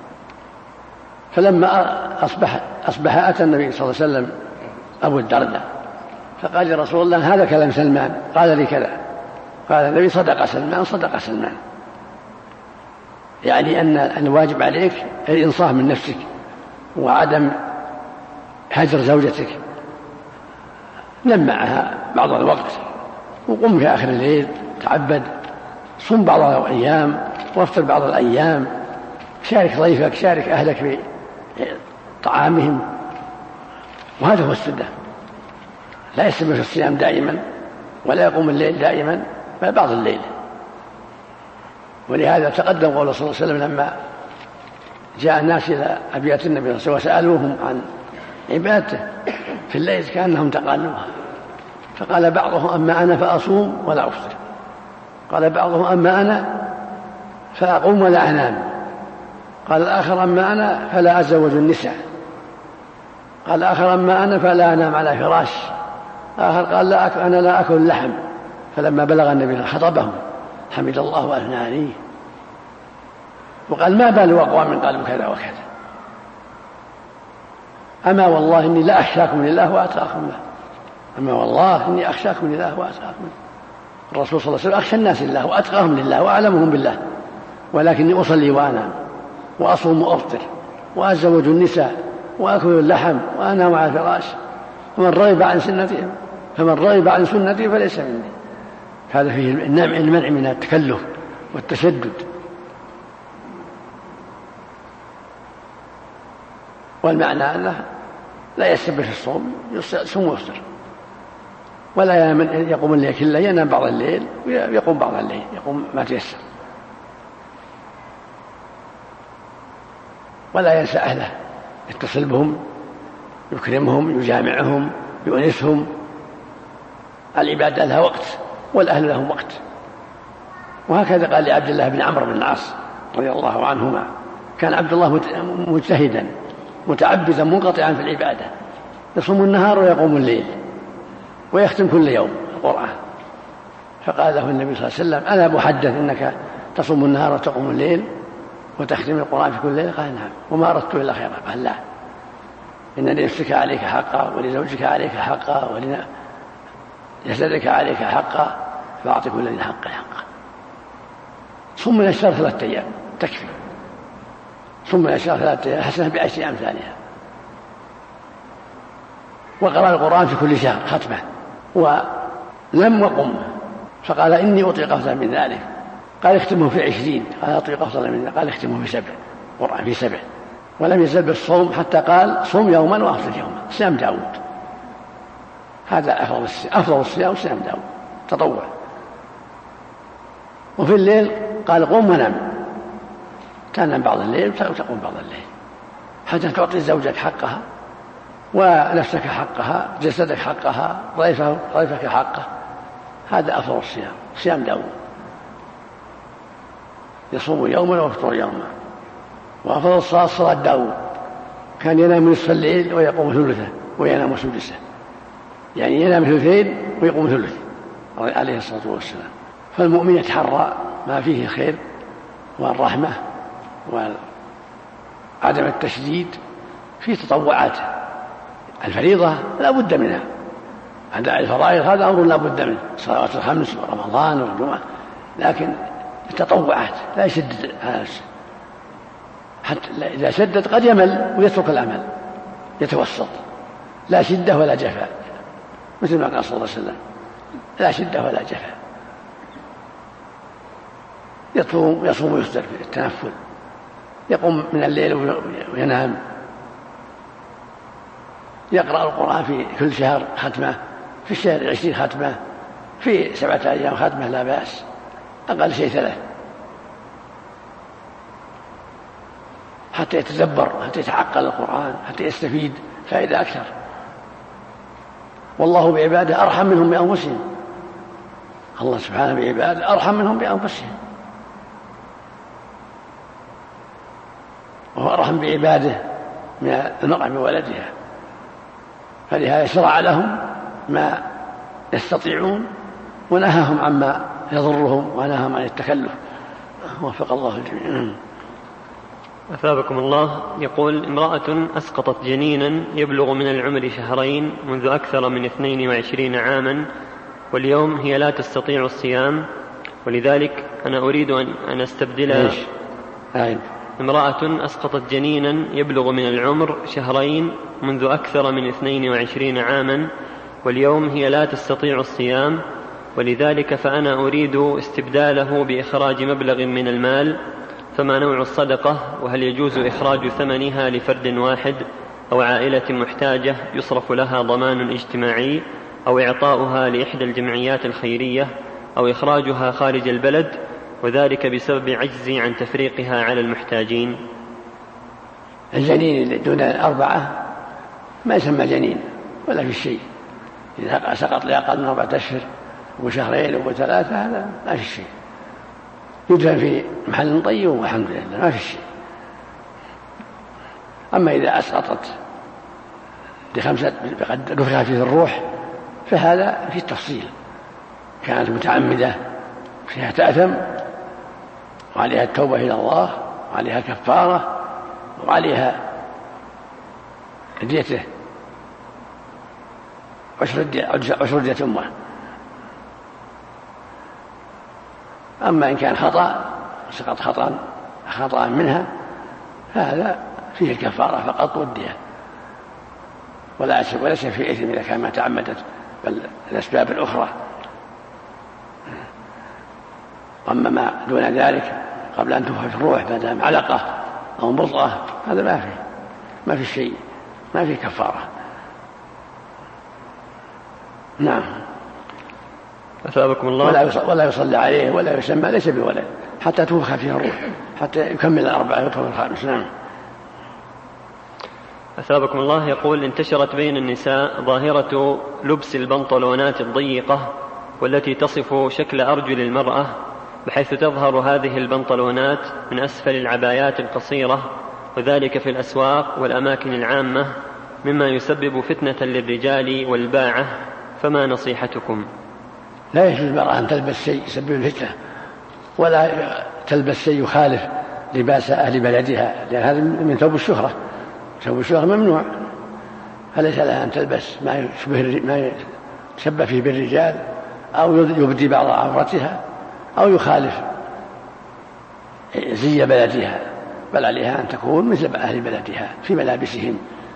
فلما أصبح, أصبح أتى النبي صلى الله عليه وسلم أبو الدرداء فقال يا رسول الله هذا كلام سلمان، قال لي كذا. قال النبي صدق سلمان صدق سلمان، يعني أن الواجب عليك الإنصاف من نفسك وعدم هجر زوجتك، نم معها بعض الوقت وقم في آخر الليل تعبد، صم بعض الأيام وافطر بعض الأيام، شارك ضيفك شارك أهلك في طعامهم. وهذا هو السنة، لا يستمر في الصيام دائما ولا يقوم الليل دائما بل بعض الليل. ولهذا تقدم قول صلى الله عليه وسلم لما جاء الناس إلى أبيات النبي صلى الله عليه وسلم وسألوهم عن عبادته في الليل كأنهم تقالوها، فقال بعضهم أما أنا فأصوم ولا أفطر، قال بعضهم أما أنا فأقوم ولا أنام، قال الآخر أما أنا فلا أزوج النساء، قال الآخر أما أنا فلا أنام على فراش، آخر قال لا أكل أنا لا أكل اللحم. فلما بلغ النبي خطبهم حمد الله وأثنى عليه وقال ما بال أقوام قالوا كذا وكذا، أما والله إني لا أخشاكم لله وأتقاكم له، أما والله إني أخشاكم لله وأتقاكم له. الرسول صلى الله عليه وسلم أخشى الناس لله وأتقاهم لله وأعلمهم بالله، ولكني أصلي وأنام وأصوم وأفطر وأتزوج النساء وأكل اللحم وأنام على الفراش، فمن رغب عن سنتي فمن رغب عن سنتي فليس مني. هذا فيه المنع من التكلف والتشدد. والمعنى أنه لا يستمر في الصوم، يصوم ويفطر، ولا يقوم الليل كله، ينام بعض الليل ويقوم بعض الليل، يقوم ما تيسر، ولا ينسى أهله، يتصل بهم يكرمهم يجامعهم يؤنسهم. العبادة لها وقت والأهل لهم وقت. وهكذا قال لعبد الله بن عمرو بن العاص رضي الله عنهما، كان عبد الله مجتهدا متعبدا منقطعا في العبادة، يصوم النهار ويقوم الليل ويختم كل يوم القرآن. فقال له النبي صلى الله عليه وسلم أنا محدث إنك تصوم النهار وتقوم الليل وتختم القرآن في كل ليلة؟ قال نعم. وما أردت إلا خيرا. قال لا، إن لنفسك عليك حقا ولزوجك عليك حقا ولجسدك عليك حقا، فأعط كل ذي حق حقا. صم من الشهر ثلاثة أيام تكفي، صم من الشهر ثلاثة أيام حسنة بعشر أمثالها. وقرأ القرآن في كل شهر ختمة، ولم وقم، فقال إني أطيق أفضل من ذلك. قال اختمه في عشرين، قال أطيق أفضل منه، قال اختمه في سبع، قرآن في سبع. ولم يزل بالصوم حتى قال صوم يوما وأفطر يوما، صيام داود. هذا أفضل الصيام، أفضل الصيام صيام داود تطوع. وفي الليل قال قم ونام، تنام بعض الليل وتقوم بعض الليل، حتى تعطي زوجك حقها ونفسك حقها، جسدك حقها، ضيفه ضيفك حقه. هذا أفضل الصيام، صيام داود، يصوم يوما ويفطر يوما. وأفضل الصلاة صلاة داود، كان ينام نصف الليل ويقوم ثلثه وينام سدسه، يعني ينام ثلثين ويقوم ثلث عليه الصلاة والسلام. فالمؤمن يتحرى ما فيه خير والرحمة وعدم التشديد في تطوعاته. الفريضة لا بد منها، أداء الفرائض هذا أمر لا بد منه، الصلوات الخمس ورمضان والجمعة، لكن التطوعات لا يشدد هذا الشيء، حتى إذا شدد قد يمل ويترك العمل، يتوسط، لا شدة ولا جفاء، مثل ما قال صلى الله عليه وسلم لا شدة ولا جفاء. يصوم يصوم ويفطر في التنفل، يقوم من الليل وينام، يقرأ القرآن في كل شهر ختمة، في الشهر عشرين ختمة، في سبعة أيام ختمة لا بأس، أقل شيء ثلاث، حتى يتدبر، حتى يتعقل القرآن، حتى يستفيد فائدة أكثر. والله بعباده أرحم منهم بأنفسهم، الله سبحانه بعباده أرحم منهم بأنفسهم، وهو أرحم بعباده من المرأة بولدها، فلهذا شرع لهم ما يستطيعون ونهاهم عما يضرهم ونهاهم عن التكلف. وفق الله الجميع. أثابكم الله. يقول: امرأة أسقطت جنينا يبلغ من العمر شهرين منذ أكثر من اثنين وعشرين عاما، واليوم هي لا تستطيع الصيام، ولذلك أنا أريد أن أستبدلها. امرأة أسقطت جنينا يبلغ من العمر شهرين منذ أكثر من اثنين وعشرين عاما، واليوم هي لا تستطيع الصيام، ولذلك فأنا أريد استبداله بإخراج مبلغ من المال، فما نوع الصدقة؟ وهل يجوز إخراج ثمنها لفرد واحد أو عائلة محتاجة يصرف لها ضمان اجتماعي، أو إعطاؤها لإحدى الجمعيات الخيرية، أو إخراجها خارج البلد، وذلك بسبب عجزي عن تفريقها على المحتاجين؟ الجنين دون الأربعة ما يسمى جنين ولا في شيء، إذا سقط لأقل من أربعة أشهر وشهرين وثلاثة هذا ما في شيء، يدفن في محل طيب والحمد لله ما في شيء. أما إذا أسقطت بخمسة قد نفخ فيه الروح فهذا في التفصيل، كانت متعمدة فيها تأثم وعليها التوبة إلى الله وعليها كفارة وعليها ديته عشر دية أمه. أما إن كان خطأ سقط خطأ خطأ منها فهذا فيه الكفارة فقط والدية، ولا وليس في إثم إذا كان ما تعمدت بل الأسباب الأخرى. أما ما دون ذلك قبل أن تنفخ الروح بعد علقة أو مضغة هذا ما فيه ما في شيء، ما فيه كفارة. نعم. أثابكم الله. ولا, ولا يصلى عليه ولا يسمى، ليس بولد حتى تنفخ فيه الروح حتى يكمل الأربعة ويدخل الخامس. نعم. أثابكم الله. يقول: انتشرت بين النساء ظاهرة لبس البنطلونات الضيقة والتي تصف شكل أرجل المرأة، بحيث تظهر هذه البنطلونات من أسفل العبايات القصيرة، وذلك في الأسواق والأماكن العامة، مما يسبب فتنة للرجال والباعة، فما نصيحتكم؟ لا يجوز المرأة أن تلبس شيء يسبب الفتنة، ولا تلبس شيء يخالف لباس أهل بلدها، لأن هذا من ثوب الشهرة، ثوب الشهرة ممنوع، فليس لها أن تلبس ما يشبه ما يشبه فيه بالرجال أو يبدي بعض عورتها أو يخالف زي بلدها، بل عليها أن تكون مثل أهل بلدها في ملابسهم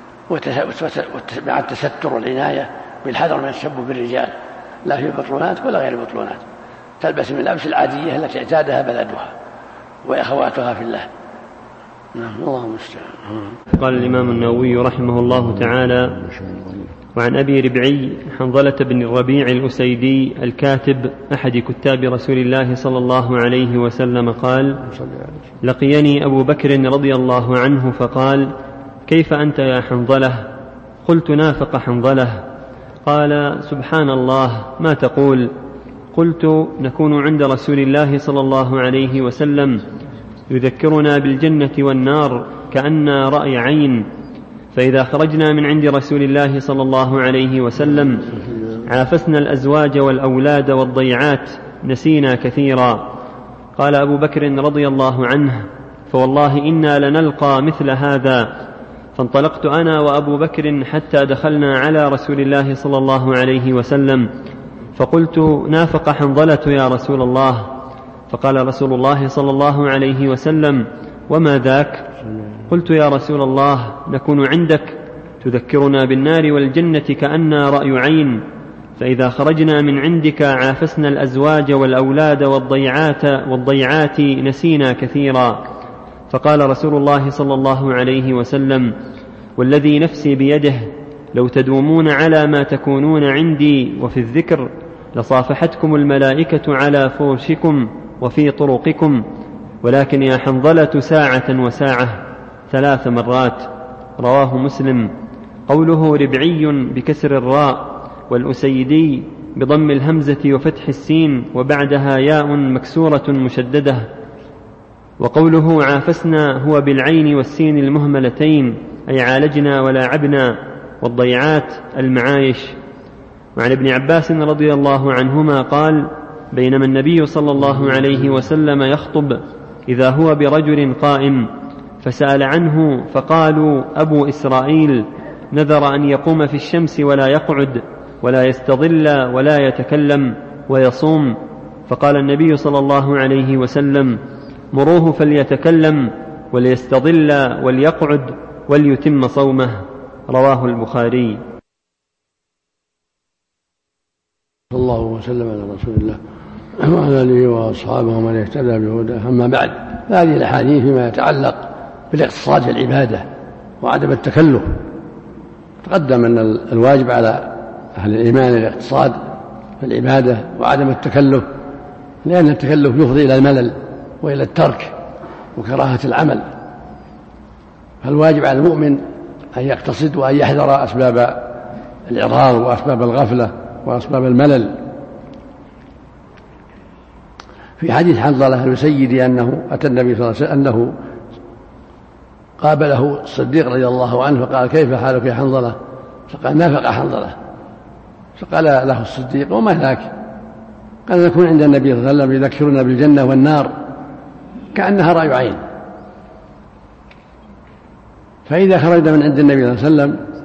مع التستر والعناية بالحذر من التشبه بالرجال، لا في البطلونات ولا غير البطلونات. تلبس من الألبسة العادية التي اعتادها بلدها وأخواتها في الله. نعم الله المستعان. قال الإمام النووي رحمه الله تعالى: وعن أبي ربعي حنظلة بن الربيع الأسيدي الكاتب أحد كتاب رسول الله صلى الله عليه وسلم قال: لقيني أبو بكر رضي الله عنه فقال: كيف أنت يا حنظلة؟ قلت: نافق حنظلة. قال: سبحان الله، ما تقول؟ قلت: نكون عند رسول الله صلى الله عليه وسلم يذكرنا بالجنة والنار كأن رأي عين، فإذا خرجنا من عند رسول الله صلى الله عليه وسلم عافسنا الأزواج والأولاد والضيعات، نسينا كثيرا. قال أبو بكر رضي الله عنه: فوالله إنا لنلقى مثل هذا. فانطلقت أنا وأبو بكر حتى دخلنا على رسول الله صلى الله عليه وسلم، فقلت: نافق حنظلة يا رسول الله. فقال رسول الله صلى الله عليه وسلم: وما ذاك؟ قلت: يا رسول الله، نكون عندك تذكرنا بالنار والجنة كأننا رأي عين، فإذا خرجنا من عندك عافسنا الأزواج والأولاد والضيعات, والضيعات نسينا كثيرا. فقال رسول الله صلى الله عليه وسلم: والذي نفسي بيده لو تدومون على ما تكونون عندي وفي الذكر لصافحتكم الملائكة على فرشكم وفي طرقكم، ولكن يا حنظلة ساعة وساعة ثلاث مرات. رواه مسلم. قوله ربعي بكسر الراء والأسيدي بضم الهمزة وفتح السين وبعدها ياء مكسورة مشددة. وقوله عافسنا هو بالعين والسين المهملتين، أي عالجنا ولاعبنا، والضيعات المعايش. وعن ابن عباس رضي الله عنهما قال: بينما النبي صلى الله عليه وسلم يخطب إذا هو برجل قائم، فسأل عنه فقالوا: أبو إسرائيل نذر أن يقوم في الشمس ولا يقعد ولا يستظل ولا يتكلم ويصوم. فقال النبي صلى الله عليه وسلم: مروه فليتكلم وليستظل وليقعد وليتم صومه. رواه البخاري. صلى الله وسلم على رسول الله وعلى آله وأصحابه ومن اهتدى بهداه. أما بعد، هذه الأحاديث فيما يتعلق بالاقتصاد في العبادة وعدم التكلف. تقدم أن الواجب على أهل الإيمان الاقتصاد في العبادة وعدم التكلف، لأن التكلف يفضي إلى الملل وإلى الترك وكراهة العمل. فالواجب على المؤمن أن يقتصد وأن يحذر أسباب الإعراض وأسباب الغفلة وأسباب الملل. في حديث حنظلة الأسيدي أنه أتى النبي صلى الله عليه وسلم أنه قابله الصديق رضي الله عنه فقال: كيف حالك يا حنظلة؟ فقال: نافق حنظلة. فقال له الصديق: وما ذاك؟ قال: نكون عند النبي صلى الله عليه وسلم يذكرنا بالجنة والنار كأنها رأي عين، فإذا خرجنا من عند النبي صلى الله عليه وسلم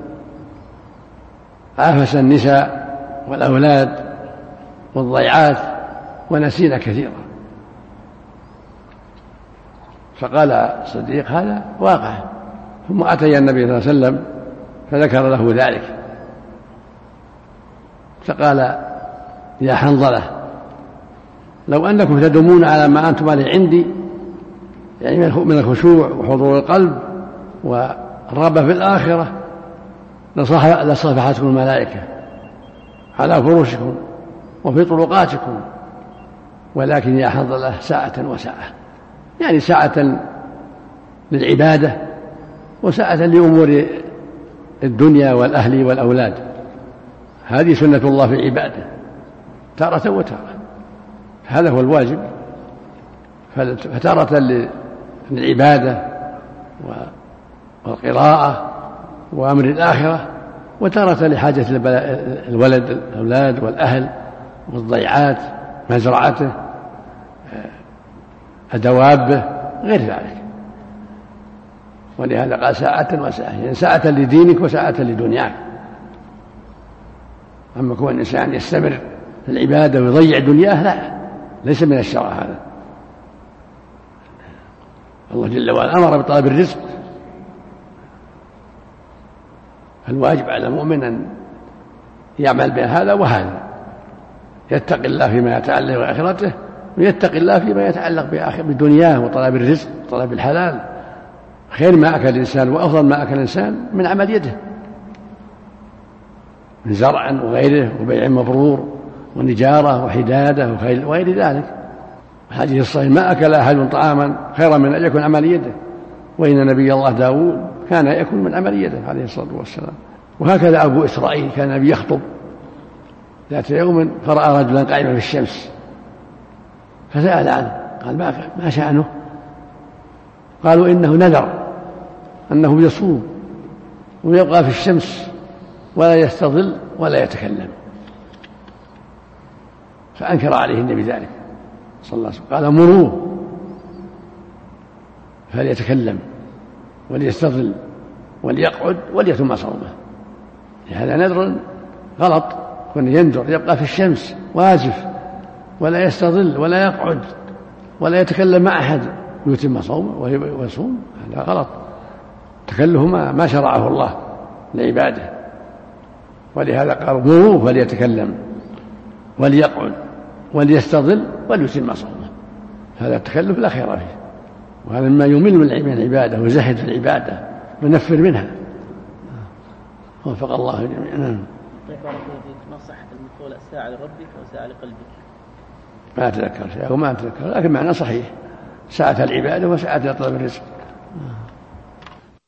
عافس النساء والأولاد والضيعات ونسينا كثيرا. فقال الصديق: هذا واقع. ثم أتي النبي صلى الله عليه وسلم فذكر له ذلك، فقال: يا حنظلة، لو أنكم تدومون على ما أنتم عليه عندي، يعني من الخشوع وحضور القلب والرغبة في الآخرة، لصافحتكم الملائكة على فرشكم وفي طرقاتكم، ولكن يا حنظلة ساعة وساعة، يعني ساعة للعبادة وساعة لأمور الدنيا والأهل والأولاد. هذه سنة الله في عباده تارة وتارة، هذا هو الواجب. فتارة للعبادة والقراءة وأمر الآخرة، وتارة لحاجة الولد الأولاد والأهل والضيعات، مزرعته، دوابه، غير ذلك. ولهذا قال ساعة وساعة، يعني ساعة لدينك وساعة لدنياك. أما كون الإنسان يستمر في العبادة ويضيع دنياه، لا، ليس من الشرع هذا. الله جل وعلا أمر بطلب الرزق، فالواجب على المؤمن أن يعمل بهذا وهذا، يتقي الله فيما يتعلق بآخرته ويتقي الله فيما يتعلق بدنياه وطلب الرزق وطلب الحلال. خير ما أكل الإنسان وأفضل ما أكل الإنسان من عمل يده، من زرع وغيره وبيع مبرور ونجارة وحدادة وغير ذلك. الحديث الصحيح: ما أكل أحد طعاما خيرا من أن يكون عمل يده، وإن نبي الله داود كان يأكل من عمل يده عليه الصلاة والسلام. وهكذا أبو إسرائيل كان النبي يخطب ذات يوم فرأى رجلا قائما في الشمس فسأل عنه، قال: ما شأنه؟ قالوا: إنه نذر أنه يصوم ويبقى في الشمس ولا يستظل ولا يتكلم. فأنكر عليه النبي ذلك صلى الله عليه وسلم، قال: مروه فليتكلم وليستظل وليقعد وليتم صومه. هذا نذر غلط، كن ينذر يبقى في الشمس واجف ولا يستظل ولا يقعد ولا يتكلم مع أحد ويتم صومه ويصوم، هذا غلط. تكلف ما, ما شرعه الله لعباده، ولهذا قال: مروه فليتكلم وليقعد وليستظل وليتم صومه. هذا التكلف لا خير فيه، وهذا مما يمل من العبادة وزهد في العبادة ونفر منها. وفق الله جميعا. ما صحة المقولة ساعة لربك وساعة لقلبك؟ ما أتذكر شيء وما أتذكر، لكن معنى صحيح: ساعة العبادة وساعة طلب الرزق.